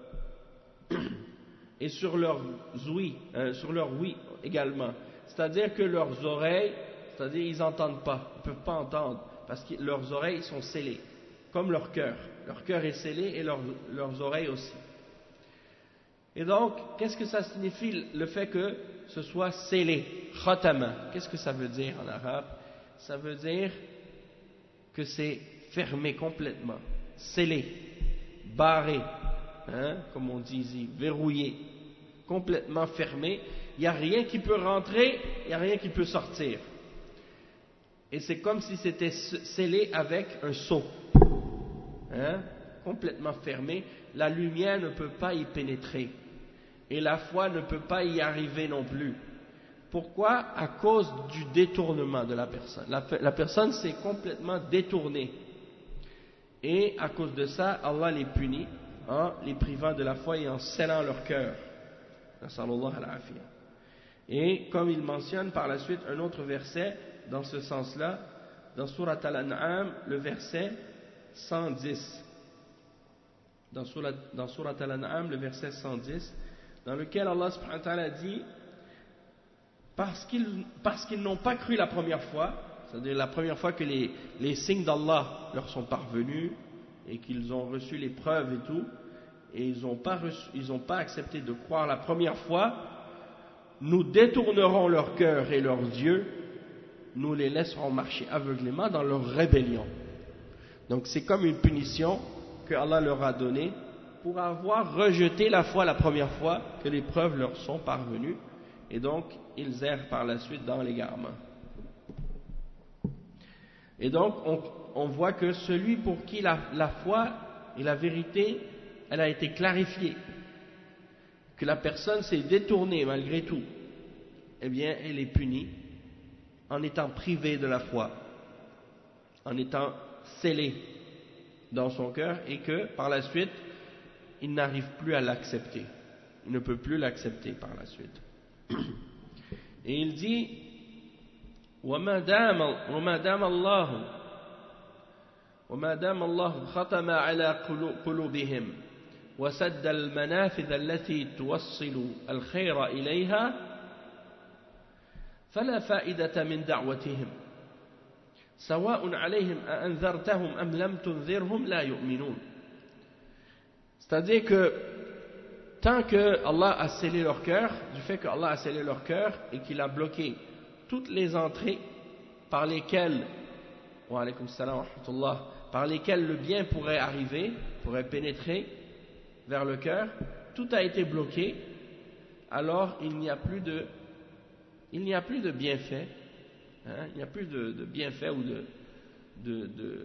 et sur leurs oui, euh, sur leurs oui également. C'est-à-dire que leurs oreilles, c'est-à-dire ils n'entendent pas, ils ne peuvent pas entendre parce que leurs oreilles sont scellées, comme leur cœur. Leur cœur est scellé et leur, leurs oreilles aussi. Et donc, qu'est-ce que ça signifie le fait que ce soit scellé, khatama? Qu'est-ce que ça veut dire en arabe? Ça veut dire que c'est fermé complètement, scellé, barré, hein, comme on dit ici, verrouillé, complètement fermé. Il n'y a rien qui peut rentrer, il n'y a rien qui peut sortir. Et c'est comme si c'était scellé avec un sceau, hein, complètement fermé. La lumière ne peut pas y pénétrer. Et la foi ne peut pas y arriver non plus. Pourquoi? À cause du détournement de la personne. La, la personne s'est complètement détournée. Et à cause de ça, Allah les punit en les privant de la foi et en scellant leur cœur. Et comme il mentionne par la suite un autre verset dans ce sens-là, dans Surat Al-An'am, le verset cent dix. Dans Surat, dans Surat Al-An'am, le verset cent dix, dans lequel Allah subhanahu wa ta'ala dit, parce qu'ils, parce qu'ils n'ont pas cru la première fois, c'est-à-dire la première fois que les, les signes d'Allah leur sont parvenus et qu'ils ont reçu les preuves et tout, et ils n'ont pas, reçu, ils n'ont pas accepté de croire la première fois, nous détournerons leur cœur et leurs yeux, nous les laisserons marcher aveuglément dans leur rébellion. Donc c'est comme une punition que Allah leur a donnée pour avoir rejeté la foi la première fois que les preuves leur sont parvenues, et donc ils errent par la suite dans l'égarement. Et donc on, on voit que celui pour qui la, la foi et la vérité, elle a été clarifiée, que la personne s'est détournée malgré tout, eh bien elle est punie en étant privée de la foi, en étant scellée dans son cœur, et que par la suite il n'arrive plus à l'accepter, il ne peut plus l'accepter par la suite. Et il dit وما دام وما دام الله وما دام الله ختم على قلوبهم وسد المنافذ التي توصل الخير إليها فلا فائدة من دعوتهم سواء عليهم أأنذرتهم أم لم تنذرهم لا يؤمنون. C'est-à-dire que tant que Allah a scellé leur cœur, du fait que Allah a scellé leur cœur et qu'il a bloqué toutes les entrées par lesquelles, wa alaykum salam wa rahmatullah, par lesquelles le bien pourrait arriver, pourrait pénétrer vers le cœur, tout a été bloqué, alors il n'y a plus de, il n'y a plus de bienfait, hein, il n'y a plus de, de bienfait ou de, de, de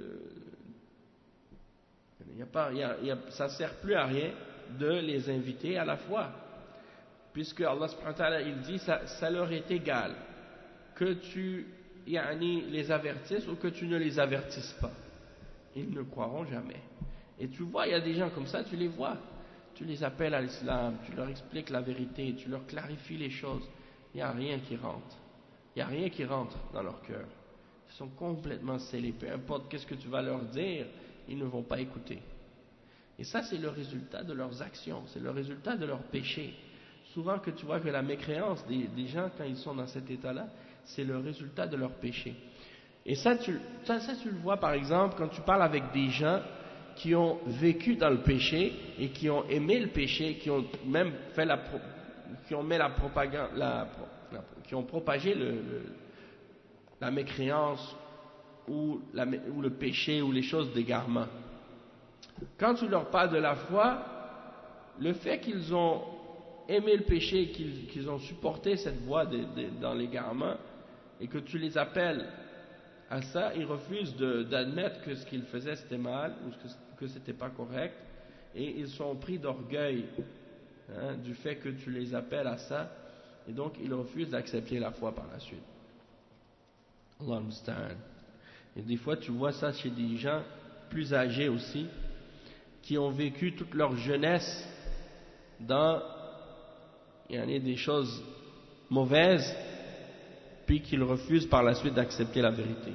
il n'y a pas, il y a, il y a, ça ne sert plus à rien de les inviter à la foi, puisque Allah subhanahu wa ta'ala il dit ça, ça leur est égal que tu yani, les avertisses ou que tu ne les avertisses pas, ils ne croiront jamais. Et tu vois, il y a des gens comme ça, tu les vois, tu les appelles à l'islam, tu leur expliques la vérité, tu leur clarifies les choses, il n'y a rien qui rentre, il n'y a rien qui rentre dans leur cœur, ils sont complètement scellés, peu importe qu'est-ce que tu vas leur dire, ils ne vont pas écouter. Et ça c'est le résultat de leurs actions, c'est le résultat de leurs péchés. Souvent que tu vois que la mécréance des, des gens quand ils sont dans cet état-là, c'est le résultat de leurs péchés. Et ça tu, ça, ça tu le vois par exemple quand tu parles avec des gens qui ont vécu dans le péché et qui ont aimé le péché, qui ont même fait la, qui ont mis la propagande, la, la, qui ont propagé le, le, la mécréance ou, la, ou le péché ou les choses d'égarement. Quand tu leur parles de la foi, le fait qu'ils ont aimé le péché, qu'ils, qu'ils ont supporté cette voie de, de, dans l'égarement, et que tu les appelles à ça, ils refusent de, d'admettre que ce qu'ils faisaient c'était mal ou que, que c'était pas correct, et ils sont pris d'orgueil, hein, du fait que tu les appelles à ça, et donc ils refusent d'accepter la foi par la suite. Allah musta'an. Et des fois tu vois ça chez des gens plus âgés aussi, qui ont vécu toute leur jeunesse dans il y en a des choses mauvaises, puis qu'ils refusent par la suite d'accepter la vérité.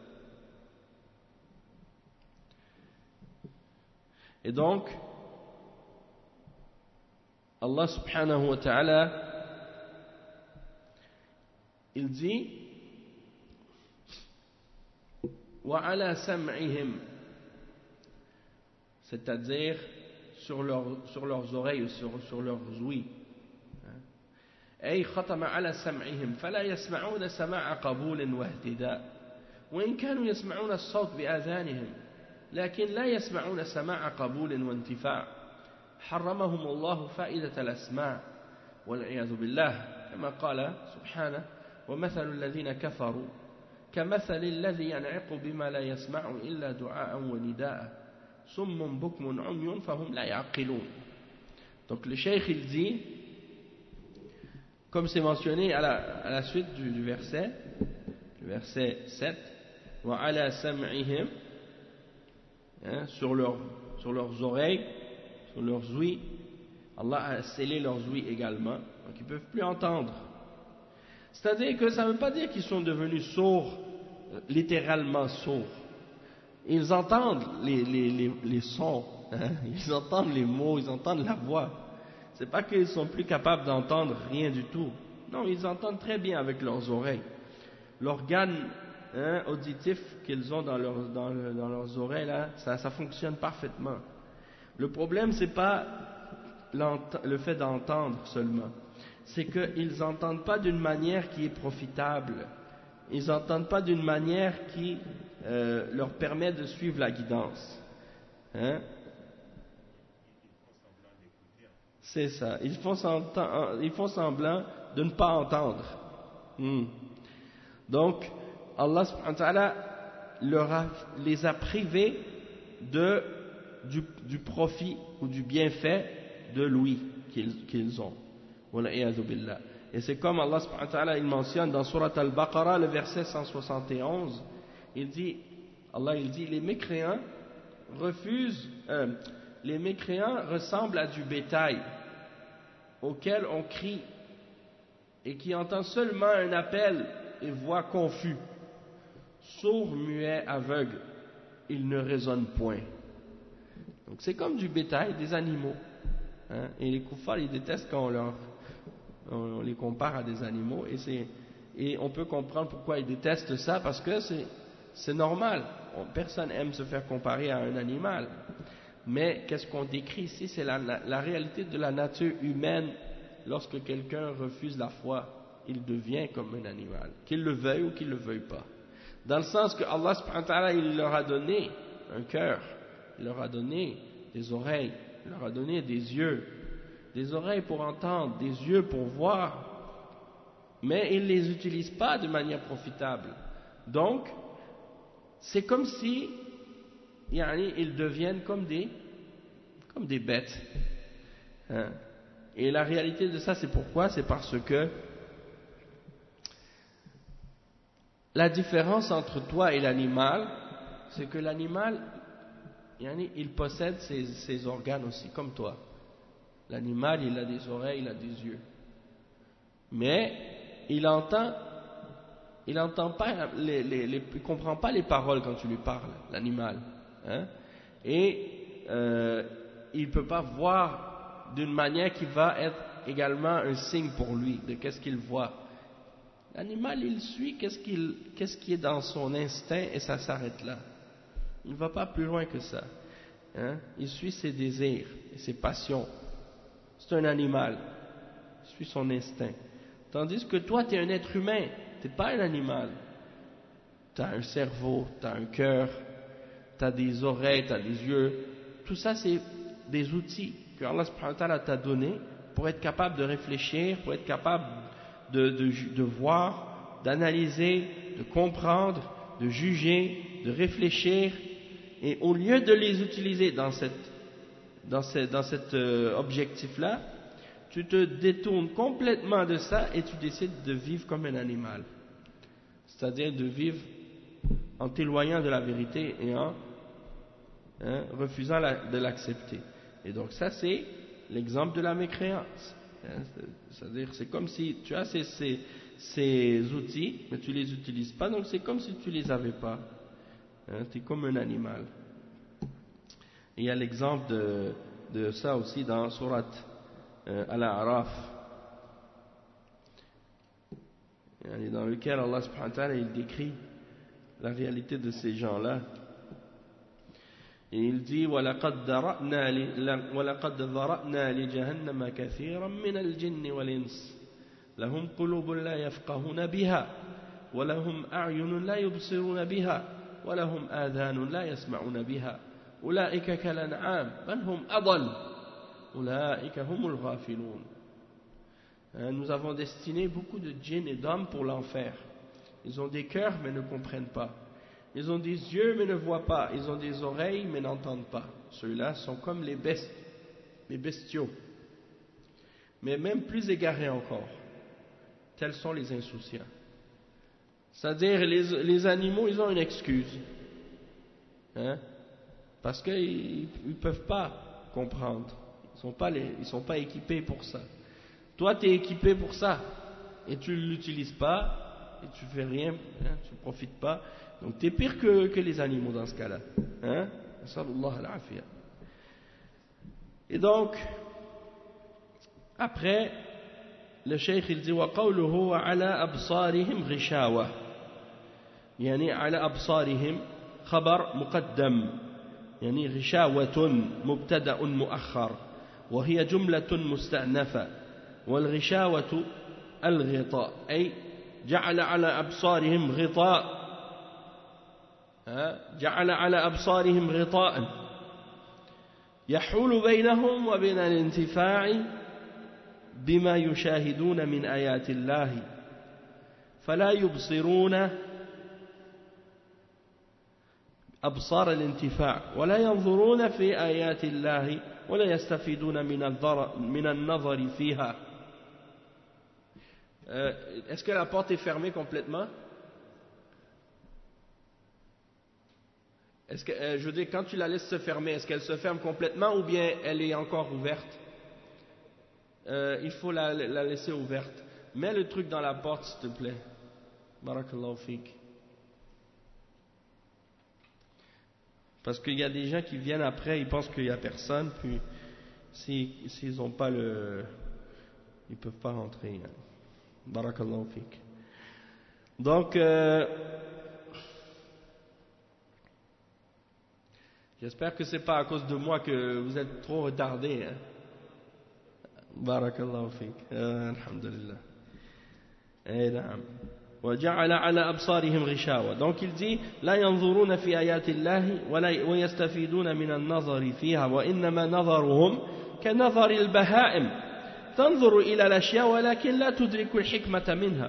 Et donc, Allah subhanahu wa ta'ala, il dit وَعَلَى سَمْعِهِمْ, c'est-à-dire sur, leur, sur leurs oreilles, sur, sur leurs ouïes. أي ختم على سمعهم فلا يسمعون سماع قبول واهتداء وإن كانوا يسمعون الصوت بآذانهم لكن لا يسمعون سماع قبول وانتفاع حرمهم الله فائدة الأسماع والعياذ بالله كما قال سبحانه ومثل الذين كفروا كمثل الذي ينعق بما لا يسمع إلا دعاء ونداء صم بكم عمي فهم لا يعقلون. Donc le cheikh il dit, comme c'est mentionné à la, à la suite du, du verset, le verset sept, وَعَلَى سَمْعِهِمْ, hein, sur, leur, sur leurs oreilles, sur leurs ouïes, Allah a scellé leurs ouïes également, donc ils ne peuvent plus entendre. C'est-à-dire que ça ne veut pas dire qu'ils sont devenus sourds, littéralement sourds. Ils entendent les, les, les, les sons, hein, ils entendent les mots, ils entendent la voix. C'est pas qu'ils sont plus capables d'entendre rien du tout. Non, ils entendent très bien avec leurs oreilles. L'organe hein, auditif qu'ils ont dans, leur, dans, le, dans leurs oreilles, là, ça, ça fonctionne parfaitement. Le problème, c'est pas le fait d'entendre seulement. C'est qu'ils n'entendent pas d'une manière qui est profitable. Ils n'entendent pas d'une manière qui euh, leur permet de suivre la guidance. Hein? C'est ça. Ils font, semblant, ils font semblant de ne pas entendre. Hmm. Donc, Allah subhanahu wa ta'ala leur a, les a privés de, du, du profit ou du bienfait de l'ouïe qu'ils, qu'ils ont. Et c'est comme Allah subhanahu wa ta'ala il mentionne dans Surat Al-Baqarah, le verset cent soixante et onze, il dit, Allah il dit, les mécréants refusent, euh, les mécréants ressemblent à du bétail auquel on crie et qui entend seulement un appel et voix confus. Sourd, muet, aveugle, ils ne raisonnent point. Donc c'est comme du bétail, des animaux. Hein? Et les koufars, ils détestent quand on, leur, on les compare à des animaux. Et, c'est, et on peut comprendre pourquoi ils détestent ça, parce que c'est, c'est normal. On, personne aime se faire comparer à un animal. Mais qu'est-ce qu'on décrit ici? C'est la, la, la réalité de la nature humaine. Lorsque quelqu'un refuse la foi, il devient comme un animal, qu'il le veuille ou qu'il ne le veuille pas. Dans le sens que Allah subhanahu wa ta'ala, il leur a donné un cœur, il leur a donné des oreilles, il leur a donné des yeux, des oreilles pour entendre, des yeux pour voir, mais ils ne les utilisent pas de manière profitable. Donc, c'est comme si yani, ils deviennent comme des, comme des bêtes. Hein? Et la réalité de ça, c'est pourquoi? C'est parce que la différence entre toi et l'animal, c'est que l'animal, il possède ses, ses organes aussi, comme toi. L'animal, il a des oreilles, il a des yeux. Mais il entend, il entend pas, les, les, les, il comprend pas les paroles quand tu lui parles, l'animal. Hein? Et euh, il peut pas voir d'une manière qui va être également un signe pour lui de qu'est-ce qu'il voit. L'animal, il suit qu'est-ce, qu'il, qu'est-ce qui est dans son instinct et ça s'arrête là. Il ne va pas plus loin que ça. Hein? Il suit ses désirs et ses passions. C'est un animal. Il suit son instinct. Tandis que toi, tu es un être humain. Tu n'es pas un animal. Tu as un cerveau, tu as un cœur, tu as des oreilles, tu as des yeux. Tout ça, c'est des outils que Allah subhanahu wa ta'ala t'a donné pour être capable de réfléchir, pour être capable de, de, de voir, d'analyser, de comprendre, de juger, de réfléchir. Et au lieu de les utiliser dans cette, dans ce, dans cet euh, objectif-là, tu te détournes complètement de ça et tu décides de vivre comme un animal. C'est-à-dire de vivre en t'éloignant de la vérité et en hein, refusant la, de l'accepter. Et donc ça c'est l'exemple de la mécréance. Hein, c'est-à-dire c'est comme si tu as ces, ces, ces outils, mais tu ne les utilises pas, donc c'est comme si tu ne les avais pas. Hein, tu es comme un animal. Et il y a l'exemple de, de ça aussi dans Surat euh, Al-A'raf, dans lequel Allah subhanahu wa ta'ala il décrit la réalité de ces gens-là. Et il dit وَلَقَدْ ذَرَأْنَا لِجَهَنَّمَ كَثِيرًا مِنَ الْجِنِّ وَالْإِنسِ لَهُمْ قُلُوبٌ لَا يَفْقَهُونَ بِهَا وَلَهُمْ أَعْيُنٌ لَا يُبْصِرُونَ بِهَا وَلَهُمْ آذَانٌ لَا يَسْمَعُونَ بِهَا أُولَئِكَ كَالْأَنْعَامِ بَلْ هُمْ أَضَلُّ أُولَئِكَ هُمُ الْغَافِلُونَ. Nous avons destiné beaucoup de djinns et d'hommes pour l'enfer. Ils ont des cœurs mais ne comprennent pas. Ils ont des yeux mais ne voient pas. Ils ont des oreilles mais n'entendent pas. Ceux-là sont comme les bestes, les bestiaux. Mais même plus égarés encore. Tels sont les insouciants. C'est-à-dire les, les animaux, ils ont une excuse. Hein? Parce qu'ils ne peuvent pas comprendre. Ils ne sont pas les, ils sont pas équipés pour ça. Toi, tu es équipé pour ça. Et tu ne l'utilises pas. Et tu ne fais rien. Hein, tu ne profites pas. Donc, tu es pire que, que les animaux dans ce cas-là. Hein? Et donc, après, le cheikh il dit وَقَوْلُهُ وَعَلَى أَبْصَارِهِمْ غِشَاوَةٌ يعني على أبصارهم خبر مقدم يعني غشاوة مبتدأ مؤخر وهي جملة مستأنفة والغشاوة الغطاء أي جعل على أبصارهم غطاء جعل على أبصارهم غطاء يحول بينهم وبين الانتفاع بما يشاهدون من آيات الله فلا يبصرون أبصار الانتفاع ولا ينظرون في آيات الله ولا يستفيدون من النظر فيها. Euh, est-ce que la porte est fermée complètement? Est-ce que, euh, je veux dire, quand tu la laisses se fermer, est-ce qu'elle se ferme complètement ou bien elle est encore ouverte? euh, Il faut la, la laisser ouverte. Mets le truc dans la porte, s'il te plaît. Barakallahu fik. Parce qu'il y a des gens qui viennent après, ils pensent qu'il n'y a personne, puis s'ils n'ont pas le... ils ne peuvent pas rentrer. Barakallahu fik. Donc, euh, j'espère que ce n'est pas à cause de moi que vous êtes trop retardés. Hein? Barakallahu fik. Euh, alhamdulillah. Eh, naam. وجعل على أبصارهم غشاوة. Donc il dit لا ينظرون في آيات الله ولا ويستفيدون من النظر فيها وإنما نظرهم كنظر البهائم تنظر إلى الأشياء ولكن لا تدرك الحكمة منها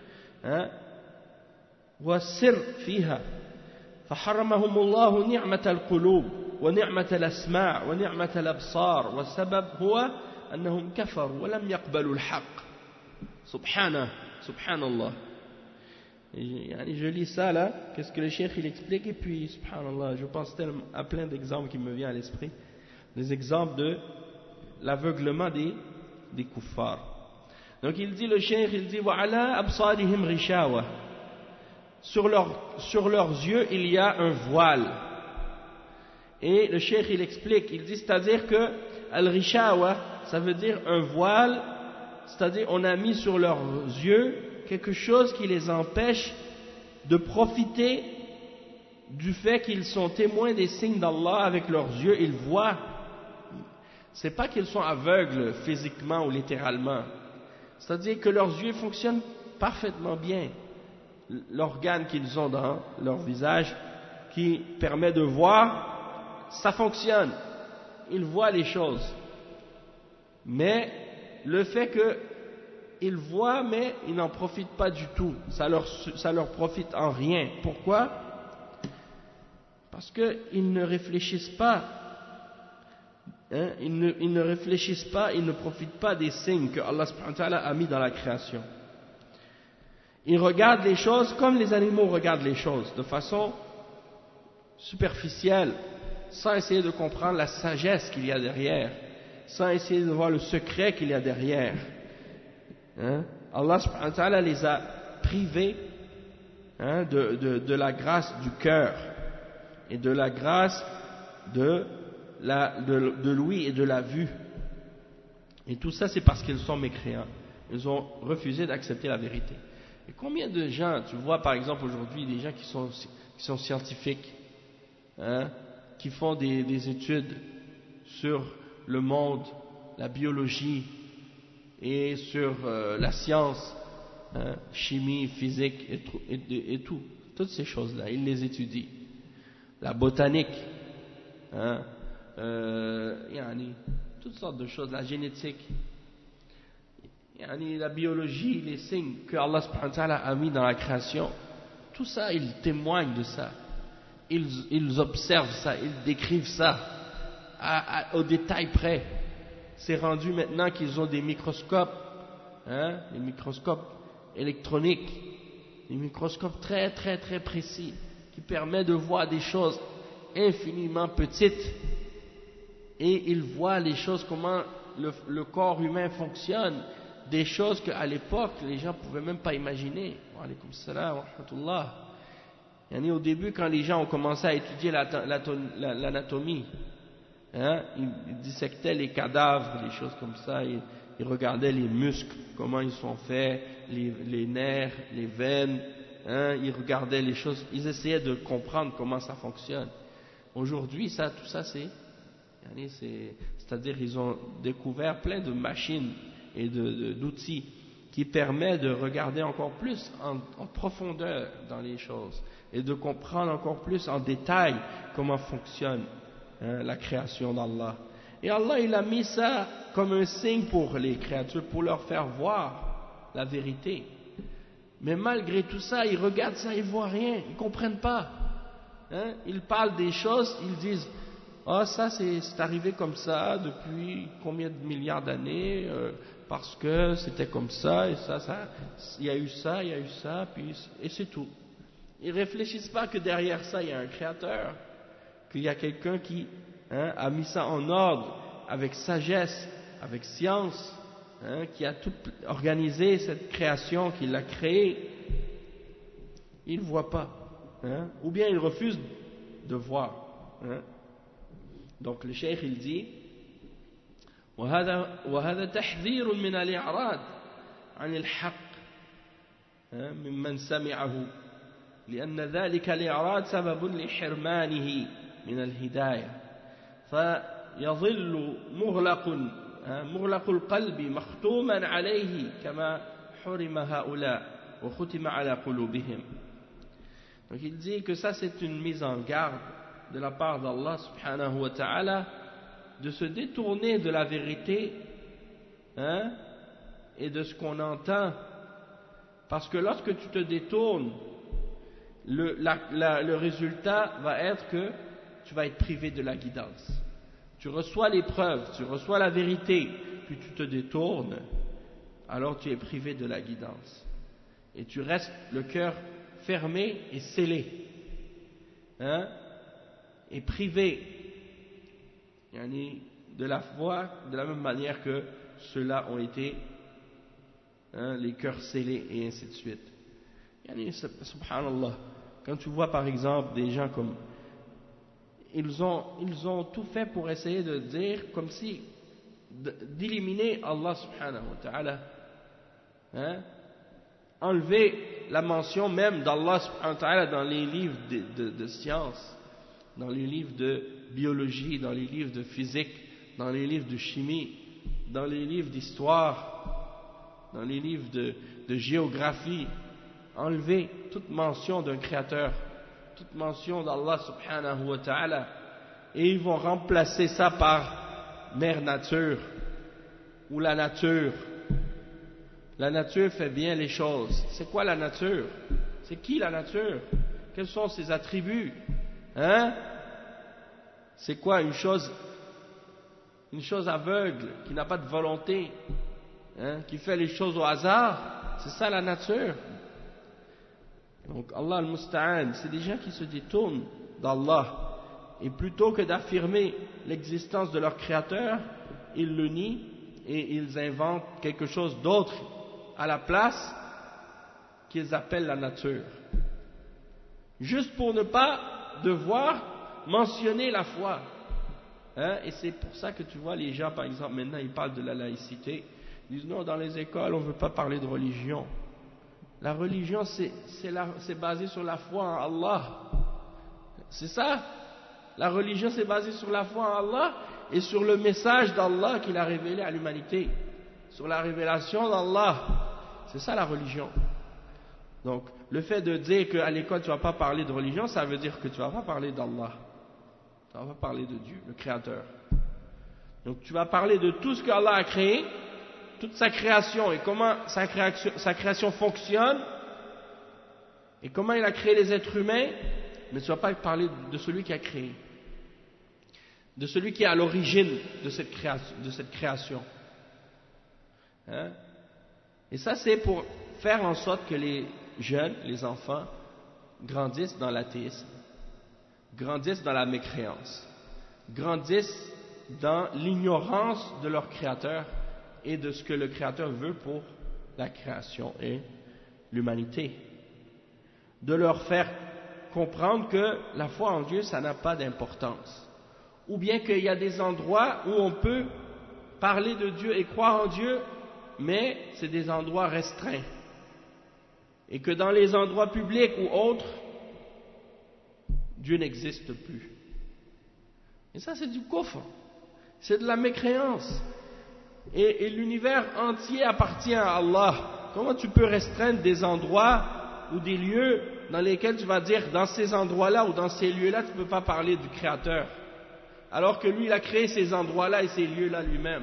والسر فيها فحرمهم الله نعمة القلوب ونعمة الأسماع ونعمة الأبصار والسبب هو أنهم كفروا ولم يقبلوا الحق. سبحانه سبحان الله. Je lis ça là, qu'est-ce que le cheikh il explique, et puis subhanallah, je pense à plein d'exemples qui me viennent à l'esprit, des exemples de l'aveuglement des, des kuffars. Donc il dit, le cheikh il dit وَعَلَىٰ أَبْصَارِهِمْ غِشَاوَةٌ, sur, leur, sur leurs yeux il y a un voile. Et le cheikh il explique, il dit, c'est-à-dire que al-rishawa, ça veut dire un voile, c'est-à-dire on a mis sur leurs yeux quelque chose qui les empêche de profiter du fait qu'ils sont témoins des signes d'Allah avec leurs yeux. Ils voient. C'est pas qu'ils sont aveugles physiquement ou littéralement. C'est-à-dire que leurs yeux fonctionnent parfaitement bien. L'organe qu'ils ont dans leur visage qui permet de voir, ça fonctionne. Ils voient les choses. Mais le fait que ils voient, mais ils n'en profitent pas du tout. Ça leur, ça leur profite en rien. Pourquoi? Parce qu'ils ne réfléchissent pas. Hein? Ils, ne, ils ne réfléchissent pas, ils ne profitent pas des signes que Allah subhanahu wa ta'ala a mis dans la création. Ils regardent les choses comme les animaux regardent les choses, de façon superficielle. sans essayer de comprendre la sagesse qu'il y a derrière, sans essayer de voir le secret qu'il y a derrière. Hein? Allah subhanahu wa ta'ala les a privés hein, de, de, de la grâce du cœur et de la grâce de, la, de, de l'ouïe et de la vue. Et tout ça, c'est parce qu'ils sont mécréants. Ils ont refusé d'accepter la vérité. Et combien de gens, tu vois par exemple aujourd'hui, des gens qui sont, qui sont scientifiques, hein, qui font des, des études sur le monde, la biologie et sur euh, la science, hein, chimie, physique et, et, et tout, toutes ces choses-là, ils les étudient. La botanique, hein, euh, yani, toutes sortes de choses, la génétique, yani, la biologie, les signes que Allah subhanahu wa ta'ala a mis dans la création, tout ça, ils témoignent de ça. Ils, ils observent ça, ils décrivent ça à, à, au détail près. C'est rendu maintenant qu'ils ont des microscopes, hein, des microscopes électroniques, des microscopes très très très précis qui permettent de voir des choses infiniment petites et ils voient les choses, comment le, le corps humain fonctionne, des choses qu'à l'époque les gens ne pouvaient même pas imaginer. Wa alaykoum salam wa rahmatullah. Yani au début, quand les gens ont commencé à étudier l'anatomie, hein, ils dissectaient les cadavres, les choses comme ça, ils, ils regardaient les muscles, comment ils sont faits, les, les nerfs, les veines, hein, ils regardaient les choses, ils essayaient de comprendre comment ça fonctionne. Aujourd'hui, ça, tout ça, c'est, yani c'est, c'est-à-dire ils ont découvert plein de machines et de, de, d'outils qui permettent de regarder encore plus en, en profondeur dans les choses et de comprendre encore plus en détail comment fonctionne hein, la création d'Allah. Et Allah, il a mis ça comme un signe pour les créatures, pour leur faire voir la vérité. Mais malgré tout ça, ils regardent ça, ils ne voient rien, ils ne comprennent pas. Hein? Ils parlent des choses, ils disent « Ah, oh, ça c'est, c'est arrivé comme ça depuis combien de milliards d'années euh, parce que c'était comme ça, et ça, ça, il y a eu ça, il y a eu ça, puis, et c'est tout. » Ils ne réfléchissent pas que derrière ça, il y a un créateur, qu'il y a quelqu'un qui hein, a mis ça en ordre, avec sagesse, avec science, hein, qui a tout organisé cette création, qui l'a créée. Ils ne voient pas. Hein, ou bien ils refusent de voir. Hein. Donc le cheikh il dit وهذا وهذا تحذير من الإعراض عن الحق ممن سمعه لأن ذلك الإعراض سبب لحرمانه من الهداية فيظل مغلق مغلق القلب مختوما عليه كما حرم هؤلاء وختم على قلوبهم. Donc il dit que ça c'est une mise en garde de la part d'Allah subhanahu wa ta'ala de se détourner de la vérité hein, et de ce qu'on entend, parce que lorsque tu te détournes, le, la, la, le résultat va être que tu vas être privé de la guidance. Tu reçois les preuves, tu reçois la vérité, puis tu te détournes, alors tu es privé de la guidance et tu restes le cœur fermé et scellé hein, et privé yani, de la foi de la même manière que ceux-là ont été hein, les cœurs scellés et ainsi de suite. Yani, subhanallah, quand tu vois par exemple des gens comme ils ont, ils ont tout fait pour essayer de dire comme si d'éliminer Allah subhanahu wa ta'ala hein, enlever la mention même d'Allah subhanahu wa ta'ala dans les livres de, de, de science, dans les livres de biologie, dans les livres de physique, dans les livres de chimie, dans les livres d'histoire, dans les livres de, de géographie, enlever toute mention d'un créateur, toute mention d'Allah subhanahu wa ta'ala, et ils vont remplacer ça par mère nature ou la nature. La nature fait bien les choses. C'est quoi la nature? C'est qui la nature? Quels sont ses attributs? Hein? C'est quoi une chose, une chose aveugle, qui n'a pas de volonté, hein, qui fait les choses au hasard? C'est ça la nature. Donc Allah al-Musta'an, c'est des gens qui se détournent d'Allah et plutôt que d'affirmer l'existence de leur créateur, ils le nient et ils inventent quelque chose d'autre à la place qu'ils appellent la nature. Juste pour ne pas devoir mentionner la foi. Hein? Et c'est pour ça que tu vois les gens, par exemple, maintenant ils parlent de la laïcité, ils disent non, dans les écoles on ne veut pas parler de religion. La religion c'est, c'est, la, c'est basé sur la foi en Allah. C'est ça. La religion c'est basé sur la foi en Allah et sur le message d'Allah qu'il a révélé à l'humanité. Sur la révélation d'Allah. C'est ça la religion. Donc, le fait de dire qu'à l'école tu ne vas pas parler de religion, ça veut dire que tu ne vas pas parler d'Allah. Tu ne vas pas parler de Dieu, le Créateur. Donc, tu vas parler de tout ce qu'Allah a créé, toute sa création et comment sa création, sa création fonctionne et comment il a créé les êtres humains, mais tu ne vas pas parler de celui qui a créé, de celui qui est à l'origine de cette création. De cette création. Hein? Et ça, c'est pour faire en sorte que les jeunes, les enfants, grandissent dans l'athéisme, grandissent dans la mécréance, grandissent dans l'ignorance de leur Créateur et de ce que le Créateur veut pour la création et l'humanité. De leur faire comprendre que la foi en Dieu, ça n'a pas d'importance. Ou bien qu'il y a des endroits où on peut parler de Dieu et croire en Dieu, mais c'est des endroits restreints. Et que dans les endroits publics ou autres, Dieu n'existe plus. Et ça, c'est du kufr. C'est de la mécréance. Et, et l'univers entier appartient à Allah. Comment tu peux restreindre des endroits ou des lieux dans lesquels tu vas dire, dans ces endroits-là ou dans ces lieux-là, tu ne peux pas parler du Créateur, alors que lui, il a créé ces endroits-là et ces lieux-là lui-même.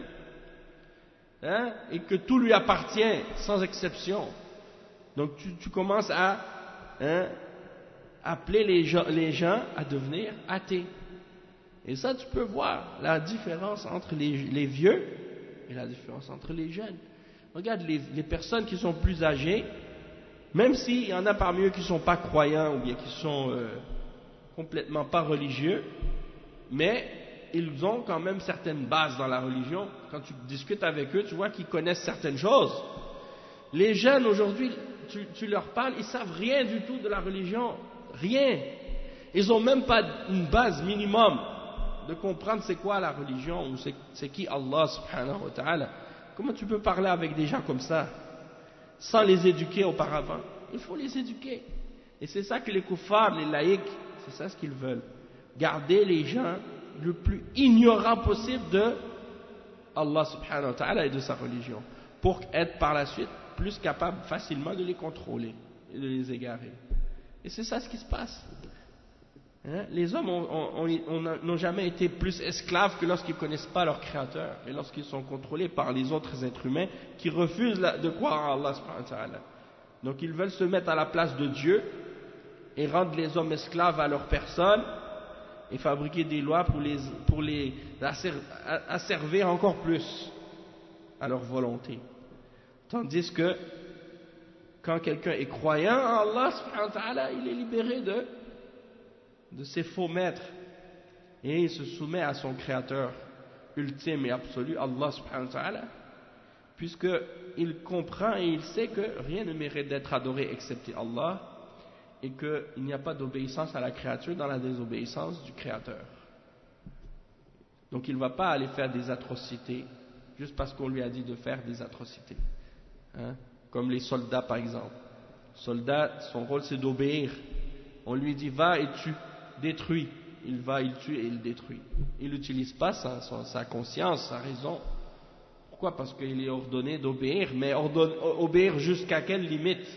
Hein? Et que tout lui appartient, sans exception. Donc tu, tu commences à hein, appeler les gens, les gens à devenir athées. Et ça, tu peux voir la différence entre les, les vieux et la différence entre les jeunes. Regarde les, les personnes qui sont plus âgées, même s'il y en a parmi eux qui ne sont pas croyants ou bien qui sont euh, complètement pas religieux, mais ils ont quand même certaines bases dans la religion. Quand tu discutes avec eux, tu vois qu'ils connaissent certaines choses. Les jeunes aujourd'hui, tu, tu leur parles, ils ne savent rien du tout de la religion, rien. Ils n'ont même pas une base minimum de comprendre c'est quoi la religion ou c'est, c'est qui Allah subhanahu wa ta'ala. Comment tu peux parler avec des gens comme ça sans les éduquer auparavant? Il faut les éduquer. Et c'est ça que les kuffars, les laïcs, c'est ça ce qu'ils veulent. Garder les gens le plus ignorants possible de Allah subhanahu wa ta'ala et de sa religion, pour être par la suite plus capable facilement de les contrôler et de les égarer. Et c'est ça ce qui se passe. Hein? Les hommes n'ont jamais été plus esclaves que lorsqu'ils ne connaissent pas leur Créateur et lorsqu'ils sont contrôlés par les autres êtres humains qui refusent la, de croire en Allah subhanahu wa ta'ala. Donc ils veulent se mettre à la place de Dieu et rendre les hommes esclaves à leur personne et fabriquer des lois pour les, pour les asservir encore plus à leur volonté. Tandis que quand quelqu'un est croyant en Allah subhanahu wa ta'ala, il est libéré de, de ses faux maîtres et il se soumet à son créateur ultime et absolu, Allah subhanahu wa ta'ala, puisqu'il comprend et il sait que rien ne mérite d'être adoré excepté Allah et qu'il n'y a pas d'obéissance à la créature dans la désobéissance du Créateur. Donc il ne va pas aller faire des atrocités juste parce qu'on lui a dit de faire des atrocités. Hein? Comme les soldats par exemple. Le soldat, son rôle c'est d'obéir. On lui dit va et tue, détruis. Il va, il tue et il détruit. Il n'utilise pas sa, sa, sa conscience, sa raison. Pourquoi? Parce qu'il est ordonné d'obéir, mais ordonne, obéir jusqu'à quelle limite?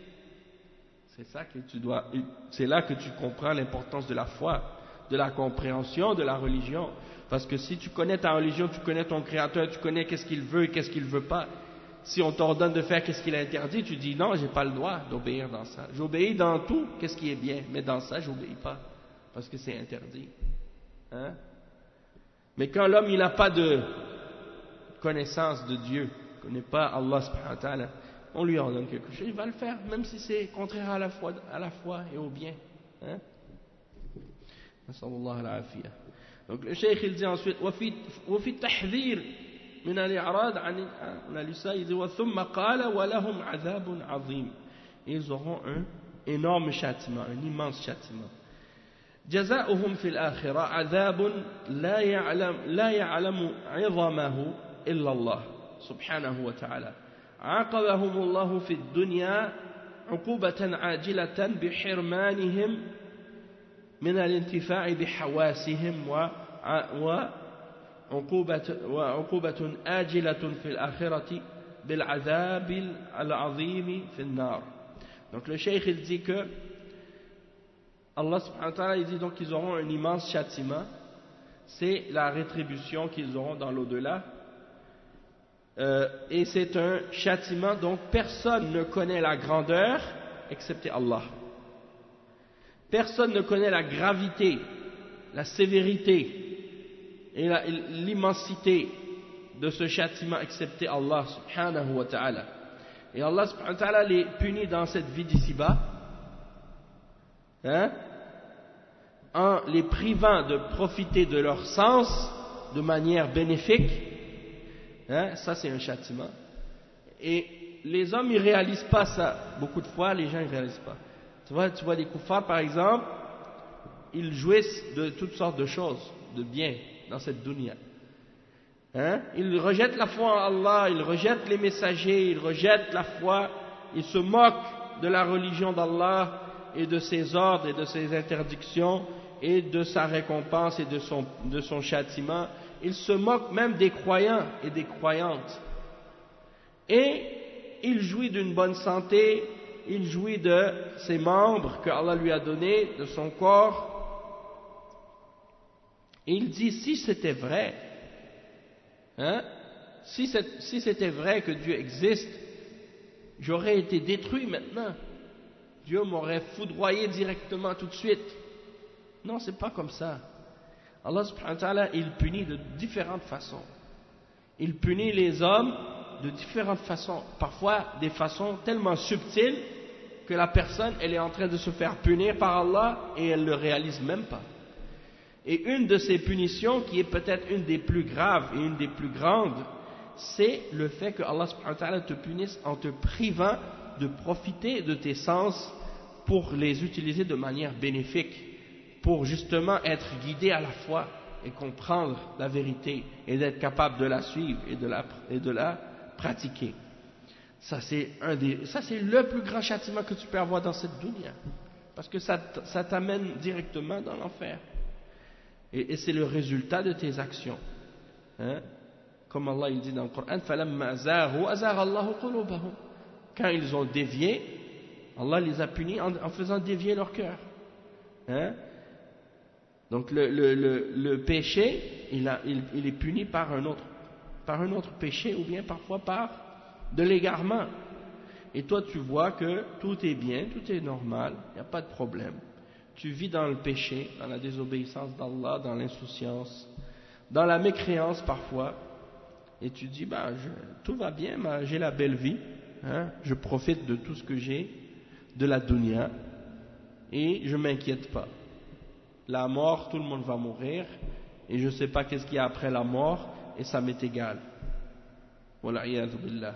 C'est ça que tu dois, c'est là que tu comprends l'importance de la foi, de la compréhension de la religion. Parce que si tu connais ta religion, tu connais ton Créateur, tu connais qu'est-ce qu'il veut et qu'est-ce qu'il ne veut pas. Si on t'ordonne de faire qu'est-ce qu'il a interdit, tu dis non, j'ai pas le droit d'obéir dans ça. J'obéis dans tout, qu'est-ce qui est bien, mais dans ça, j'obéis pas, parce que c'est interdit. Hein? Mais quand l'homme il n'a pas de connaissance de Dieu, il ne connaît pas Allah subhanahu wa ta'ala, on lui ordonne quelque chose, il va le faire, même si c'est contraire à la foi, à la foi et au bien. Hein? Nasallallahu al-afiyah. Donc le cheikh il dit ensuite وفي وفي التحذير من الإعراض عن l'islam, il dit وثم قال ولهم عذاب عظيم. Ils auront un énorme châtiment, un immense châtiment. جزاؤهم في الآخرة عذاب لا يعلم لا يعلم عظمه إلا الله سبحانه وتعالى. عاقبهم الله في الدنيا عقوبة عاجلة بحرمانهم من الانتفاع بحواسهم وعقوبة, وعقوبة آجلة في الآخرة بالعذاب العظيم في النار. Donc le cheikh il dit que Allah subhanahu wa ta'ala il dit donc qu'ils auront un immense châtiment, c'est la rétribution qu'ils auront dans l'au-delà, euh, et c'est un châtiment dont personne ne connaît la grandeur excepté Allah. Personne ne connaît la gravité, la sévérité et la, l'immensité de ce châtiment excepté Allah subhanahu wa ta'ala. Et Allah subhanahu wa ta'ala les punit dans cette vie d'ici-bas, hein, en les privant de profiter de leur sens de manière bénéfique, hein, ça c'est un châtiment. Et les hommes ils réalisent pas ça, beaucoup de fois les gens ils réalisent pas. Tu vois, tu vois les kuffars par exemple, ils jouissent de toutes sortes de choses, de biens dans cette dunya. Hein? Ils rejettent la foi en Allah, ils rejettent les messagers, ils rejettent la foi, ils se moquent de la religion d'Allah et de ses ordres et de ses interdictions et de sa récompense et de son, de son châtiment. Ils se moquent même des croyants et des croyantes. Et il jouit d'une bonne santé, il jouit de ses membres que Allah lui a donnés, de son corps. Et il dit, si c'était vrai, hein, si, c'est, si c'était vrai que Dieu existe, j'aurais été détruit maintenant. Dieu m'aurait foudroyé directement tout de suite. Non, c'est pas comme ça. Allah subhanahu wa ta'ala, il punit de différentes façons. Il punit les hommes de différentes façons. Parfois, des façons tellement subtiles que la personne, elle est en train de se faire punir par Allah et elle ne le réalise même pas. Et une de ces punitions, qui est peut-être une des plus graves et une des plus grandes, c'est le fait que Allah subhanahu wa ta'ala te punisse en te privant de profiter de tes sens pour les utiliser de manière bénéfique, pour justement être guidé à la foi et comprendre la vérité et d'être capable de la suivre et de la, et de la pratiquer. Ça c'est, un des, ça c'est le plus grand châtiment que tu peux avoir dans cette dunya, parce que ça, ça t'amène directement dans l'enfer. Et, et c'est le résultat de tes actions. Hein? Comme Allah il dit dans le Coran, فَلَمَّا زَاغُوا أَزَاغَ اللَّهُ قُلُوبَهُم. Quand ils ont dévié, Allah les a punis en, en faisant dévier leur cœur. Hein? Donc le, le, le, le péché, il, a, il, il est puni par un, autre, par un autre péché, ou bien parfois par de l'égarement. Et toi tu vois que tout est bien, tout est normal, il n'y a pas de problème. Tu vis dans le péché, dans la désobéissance d'Allah, dans l'insouciance, dans la mécréance parfois, et tu dis, bah, je, tout va bien, j'ai la belle vie, hein, je profite de tout ce que j'ai, de la dunya, et je ne m'inquiète pas. La mort, tout le monde va mourir, et je ne sais pas qu'est-ce qu'il y a après la mort, et ça m'est égal. Wala'iyadhu billah.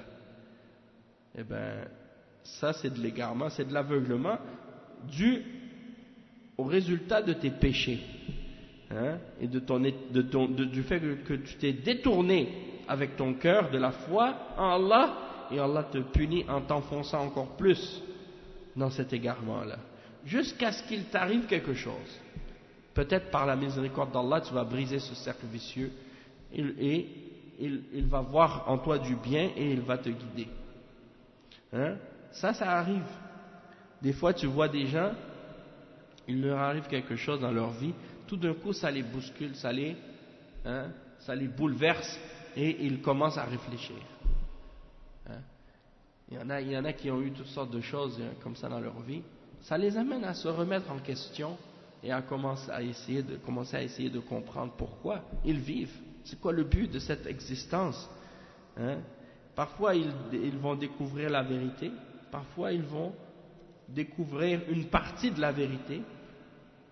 Eh bien, ça c'est de l'égarement, c'est de l'aveuglement, dû au résultat de tes péchés, hein, et de ton, de ton, de, du fait que, que tu t'es détourné avec ton cœur de la foi en Allah, et Allah te punit en t'enfonçant encore plus dans cet égarement-là, jusqu'à ce qu'il t'arrive quelque chose. Peut-être par la miséricorde d'Allah, tu vas briser ce cercle vicieux, et, et il, il va voir en toi du bien, et il va te guider. Hein? Ça, ça arrive. Des fois, tu vois des gens, il leur arrive quelque chose dans leur vie, tout d'un coup ça les bouscule, ça les, hein, ça les bouleverse et ils commencent à réfléchir. Hein? Il y en a, il y en a qui ont eu toutes sortes de choses comme ça dans leur vie, ça les amène à se remettre en question et à commencer à essayer de, commencer à essayer de comprendre pourquoi ils vivent, c'est quoi le but de cette existence. Hein? Parfois ils, ils vont découvrir la vérité, parfois ils vont découvrir une partie de la vérité,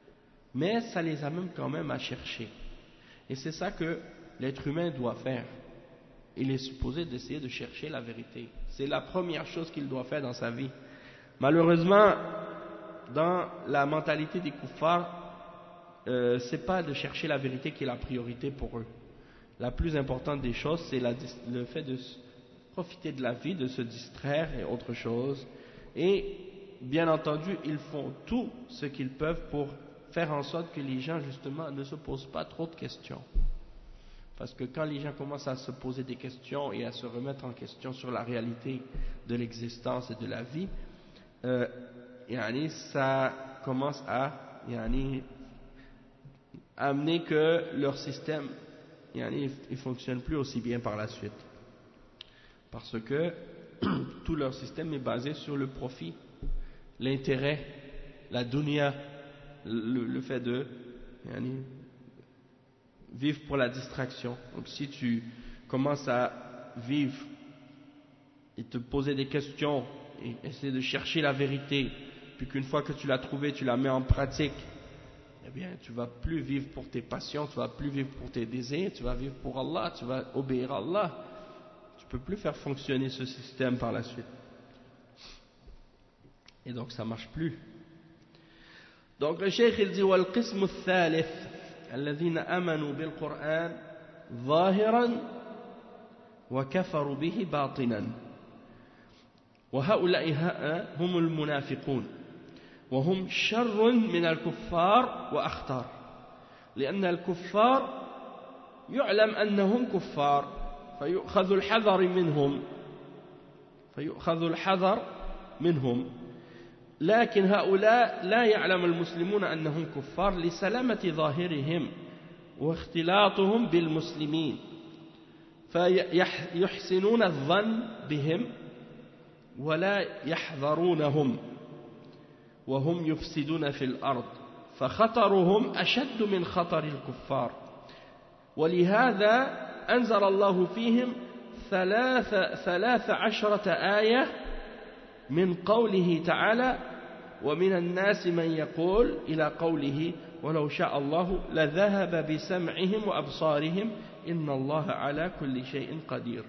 mais ça les amène quand même à chercher. Et c'est ça que l'être humain doit faire. Il est supposé d'essayer de chercher la vérité. C'est la première chose qu'il doit faire dans sa vie. Malheureusement, dans la mentalité des kuffars, euh, c'est pas de chercher la vérité qui est la priorité pour eux. La plus importante des choses, c'est la, le fait de profiter de la vie, de se distraire et autre chose. Et bien entendu, ils font tout ce qu'ils peuvent pour faire en sorte que les gens justement ne se posent pas trop de questions. Parce que quand les gens commencent à se poser des questions et à se remettre en question sur la réalité de l'existence et de la vie, euh, yani, ça commence à yani, amener que leur système yani, il ne fonctionne plus aussi bien par la suite. Parce que tout leur système est basé sur le profit, l'intérêt, la dunya, le, le fait de yani, vivre pour la distraction. Donc si tu commences à vivre et te poser des questions et essayer de chercher la vérité, puis qu'une fois que tu l'as trouvée, tu la mets en pratique, eh bien tu vas plus vivre pour tes passions, tu vas plus vivre pour tes désirs, tu vas vivre pour Allah, tu vas obéir à Allah. Tu peux plus faire fonctionner ce système par la suite. Et donc ça marche plus. Donc le cheikh il dit والقسم الثالث الذين آمنوا بالقرآن ظاهرا وكفروا به باطنا وهؤلاء هم المنافقون وهم شر من الكفار وأخطر لأن الكفار يعلم أنهم كفار فيؤخذ الحذر منهم فيؤخذ الحذر منهم لكن هؤلاء لا يعلم المسلمون أنهم كفار لسلامة ظاهرهم واختلاطهم بالمسلمين فيحسنون الظن بهم ولا يحذرونهم وهم يفسدون في الأرض فخطرهم أشد من خطر الكفار ولهذا أنزل الله فيهم ثلاث, ثلاث عشرة آية من قوله تعالى ومن الناس من يقول إلى قوله ولو شاء الله لذهب بسمعهم وأبصارهم إن الله على كل شيء قدير.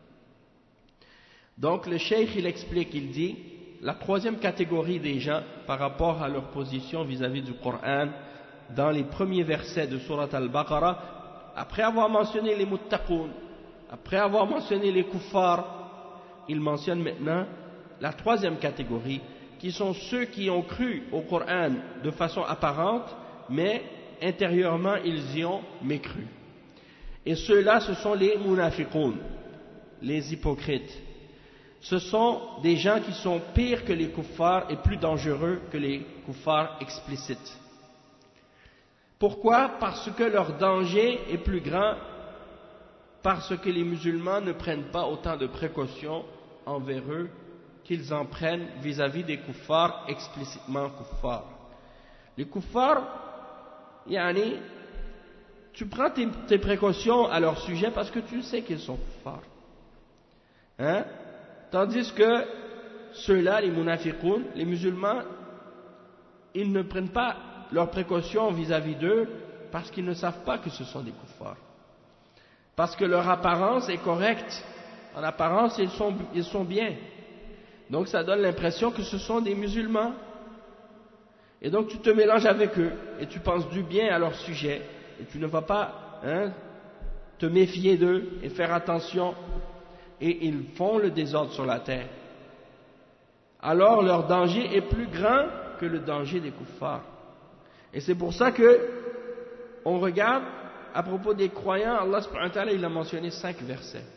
Donc le cheikh il explique, il dit la troisième catégorie des gens par rapport à leur position vis-à-vis du Coran dans les premiers versets de Surat Al-Baqarah, après avoir mentionné les muttaqoun, après avoir mentionné les kuffars, il mentionne maintenant la troisième catégorie, qui sont ceux qui ont cru au Coran de façon apparente, mais intérieurement ils y ont mécru. Et ceux-là, ce sont les munafiqoun, les hypocrites. Ce sont des gens qui sont pires que les kuffars et plus dangereux que les kuffars explicites. Pourquoi? Parce que leur danger est plus grand, parce que les musulmans ne prennent pas autant de précautions envers eux qu'ils en prennent vis-à-vis des kuffars explicitement kuffars. Les kuffars, yani, tu prends tes, tes précautions à leur sujet parce que tu sais qu'ils sont kuffars. Hein? Tandis que ceux-là, les munafiqoun, les musulmans, ils ne prennent pas leurs précautions vis-à-vis d'eux parce qu'ils ne savent pas que ce sont des kuffars. Parce que leur apparence est correcte. En apparence, ils sont, ils sont bien. Donc ça donne l'impression que ce sont des musulmans. Et donc tu te mélanges avec eux et tu penses du bien à leur sujet. Et tu ne vas pas hein, te méfier d'eux et faire attention. Et ils font le désordre sur la terre. Alors leur danger est plus grand que le danger des kuffars. Et c'est pour ça que on regarde à propos des croyants, Allah subhanahu wa ta'ala il a mentionné cinq versets.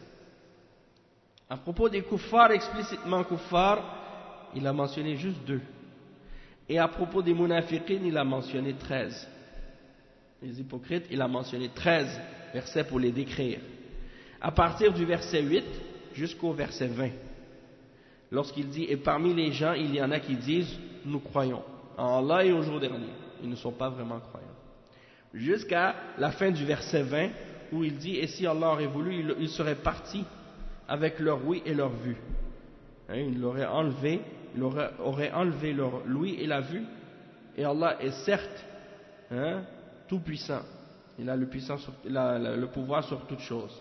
À propos des kuffars, explicitement kuffars, il a mentionné juste deux. Et à propos des munafiqin, il a mentionné treize. Les hypocrites, il a mentionné treize versets pour les décrire. À partir du verset huit jusqu'au verset vingt. Lorsqu'il dit, et parmi les gens, il y en a qui disent, nous croyons en Allah et au jour dernier. Ils ne sont pas vraiment croyants. Jusqu'à la fin du verset vingt, où il dit, et si Allah aurait voulu, il, il serait parti avec leur oui et leur vue. Hein, il aurait enlevé, il aurait, aurait enlevé leur l'ouïe et la vue, et Allah est certes hein, tout puissant. Il a le, puissant sur, il a le pouvoir sur toute chose.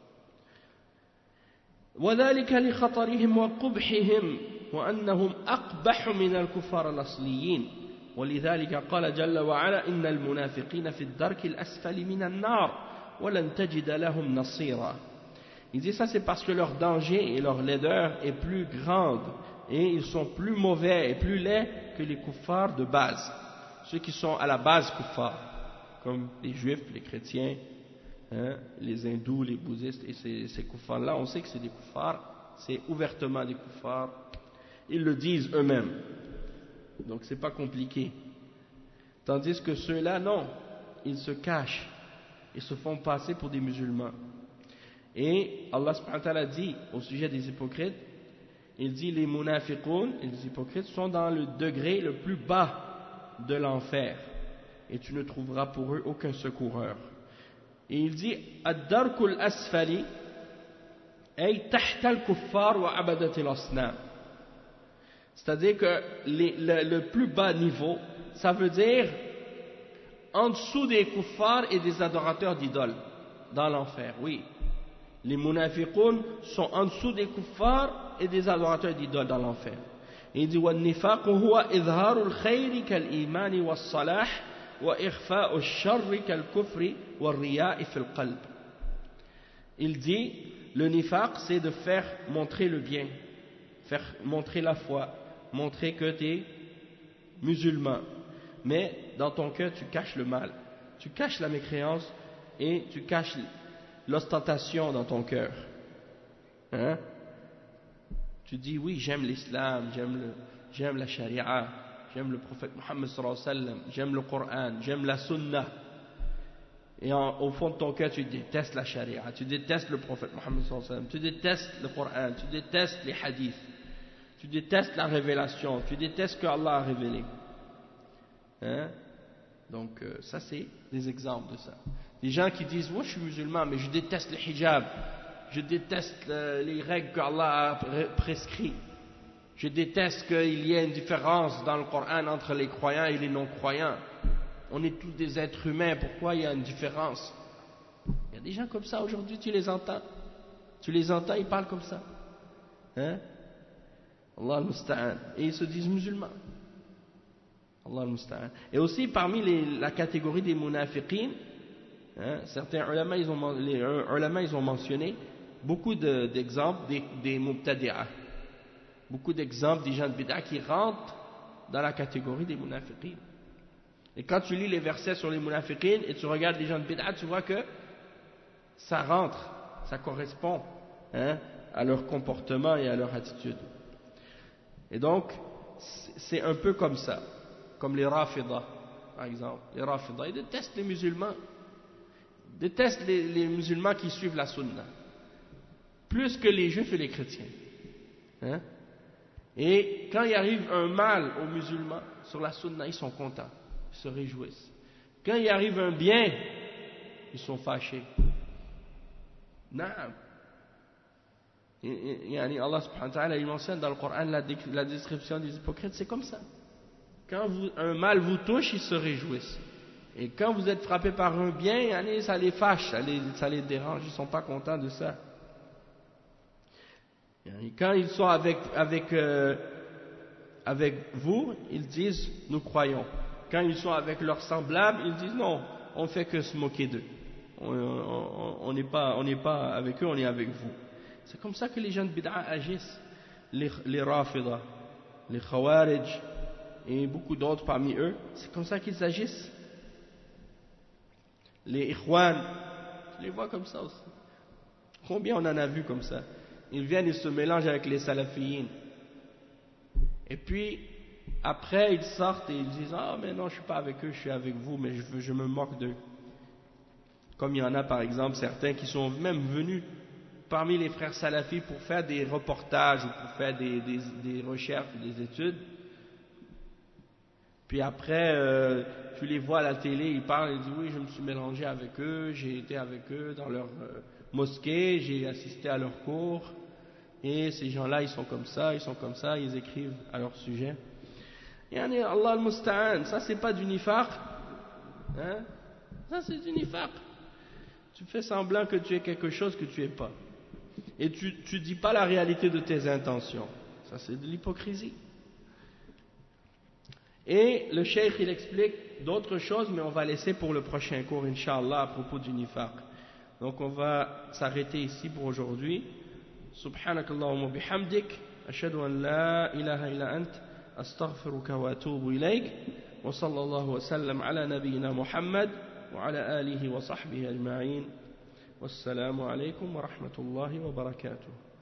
وذلك لخطرهم وقبحهم وأنهم أقبح من الكفار الأصليين ولذلك قال جل وعلا إن المنافقين في الدرك الأسفل من النار ولن تجد لهم نصيرا. Il dit ça c'est parce que leur danger et leur laideur est plus grande et ils sont plus mauvais et plus laids que les kuffars de base, ceux qui sont à la base kuffars, comme les juifs, les chrétiens, hein, les hindous, les bouddhistes, et ces, ces kuffars-là, on sait que c'est des kuffars, c'est ouvertement des kuffars, ils le disent eux-mêmes, donc c'est pas compliqué. Tandis que ceux-là, non, ils se cachent, ils se font passer pour des musulmans. Et Allah subhanahu wa ta'ala dit au sujet des hypocrites, il dit les munafiqoun, les hypocrites sont dans le degré le plus bas de l'enfer, et tu ne trouveras pour eux aucun secoureur. Et il dit ad-darkul asfali ay tahta al-kuffar wa abadat al-asnam, c'est-à-dire que les, le, le plus bas niveau, ça veut dire en dessous des kuffars et des adorateurs d'idoles dans l'enfer. Oui, les munafiqoun sont en dessous des kuffars et des adorateurs d'idoles dans l'enfer. Et il dit وَالنِّفَاقُ هُوَ إِظْهَارُ الْخَيْرِ كَالْإِيمَانِ وَالصَّلَاحِ وَإِخْفَاءُ الشَّرِّ كَالْكُفْرِ وَالرِّيَاءِ فِي الْقَلْبِ. Il dit le nifaq c'est de faire montrer le bien, faire montrer la foi, montrer que tu es musulman, mais dans ton cœur tu caches le mal, tu caches la mécréance et tu caches l'ostentation dans ton cœur, hein? Tu dis oui, j'aime l'islam, j'aime le, j'aime la charia, j'aime le prophète Mohammed sallallahu alayhi wa sallam, j'aime le Coran, j'aime la sunna, et en, au fond de ton cœur tu détestes la charia, tu détestes le prophète Mohammed sallallahu alayhi wa sallam, tu détestes le Coran, tu détestes les hadiths, tu détestes la révélation, tu détestes ce que Allah a révélé, hein? Donc euh, ça c'est des exemples de ça. Les gens qui disent moi je suis musulman mais je déteste le hijab, je déteste euh, les règles qu'Allah a prescrites, je déteste qu'il y ait une différence dans le Coran entre les croyants et les non-croyants, on est tous des êtres humains, pourquoi il y a une différence? Il y a des gens comme ça aujourd'hui, tu les entends, tu les entends, ils parlent comme ça, hein? Allah al-Musta'an, et ils se disent musulmans. Allah al-Musta'an. Et aussi parmi les, la catégorie des munafiqin, hein, certains ulama ils ont, les ulama ils ont mentionné beaucoup de, d'exemples des, des mubtadi'ah, beaucoup d'exemples des gens de bid'a qui rentrent dans la catégorie des munafiqin. Et quand tu lis les versets sur les munafiqin et tu regardes les gens de bid'a, tu vois que ça rentre, ça correspond, hein, à leur comportement et à leur attitude. Et donc c'est un peu comme ça, comme les Rafida par exemple. Les Rafida ils détestent les musulmans, détestent les, les musulmans qui suivent la sunna plus que les juifs et les chrétiens, hein? Et quand il arrive un mal aux musulmans sur la sunna, ils sont contents, ils se réjouissent. Quand il arrive un bien, ils sont fâchés. Naam. Allah subhanahu wa ta'ala il mentionne dans le Coran la, la description des hypocrites, c'est comme ça. Quand vous, un mal vous touche, ils se réjouissent. Et quand vous êtes frappé par un bien, ça les fâche, ça les, ça les dérange, ils ne sont pas contents de ça. Et quand ils sont avec, avec, euh, avec vous, ils disent nous croyons. Quand ils sont avec leurs semblables, ils disent non, on ne fait que se moquer d'eux. On n'est pas, on n'est pas avec eux, on est avec vous. C'est comme ça que les gens de bid'a agissent, les, les Rafida, les Khawarij et beaucoup d'autres parmi eux, c'est comme ça qu'ils agissent. Les Ikhwan, tu les vois comme ça aussi. Combien on en a vu comme ça? Ils viennent, ils se mélangent avec les Salafiyin. Et puis, après, ils sortent et ils disent ah, mais non, je ne suis pas avec eux, je suis avec vous, mais je, je me moque d'eux. Comme il y en a par exemple certains qui sont même venus parmi les frères salafis pour faire des reportages ou pour faire des, des, des recherches ou des études. Puis après, euh, tu les vois à la télé, ils parlent, ils disent oui, je me suis mélangé avec eux, j'ai été avec eux dans leur euh, mosquée, j'ai assisté à leurs cours, et ces gens-là, ils sont comme ça, ils sont comme ça, ils écrivent à leur sujet. Et Allah al-Musta'an, ça c'est pas du nifaq, Hein? Ça, c'est du nifaq. Tu fais semblant que tu es quelque chose que tu n'es pas. Et tu ne dis pas la réalité de tes intentions. Ça, c'est de l'hypocrisie. Et le cheikh, il explique d'autres choses, mais on va laisser pour le prochain cours, Inch'Allah, à propos du nifaq. Donc, on va s'arrêter ici pour aujourd'hui. Subhanakallahumma bihamdik. Ashhadu an la ilaha illa ant. Astaghfiruka wa atubu ilayk. Wa sallallahu wa sallam ala nabiyyina Muhammad. وعلى آله وصحبه أجمعين والسلام عليكم ورحمة الله وبركاته.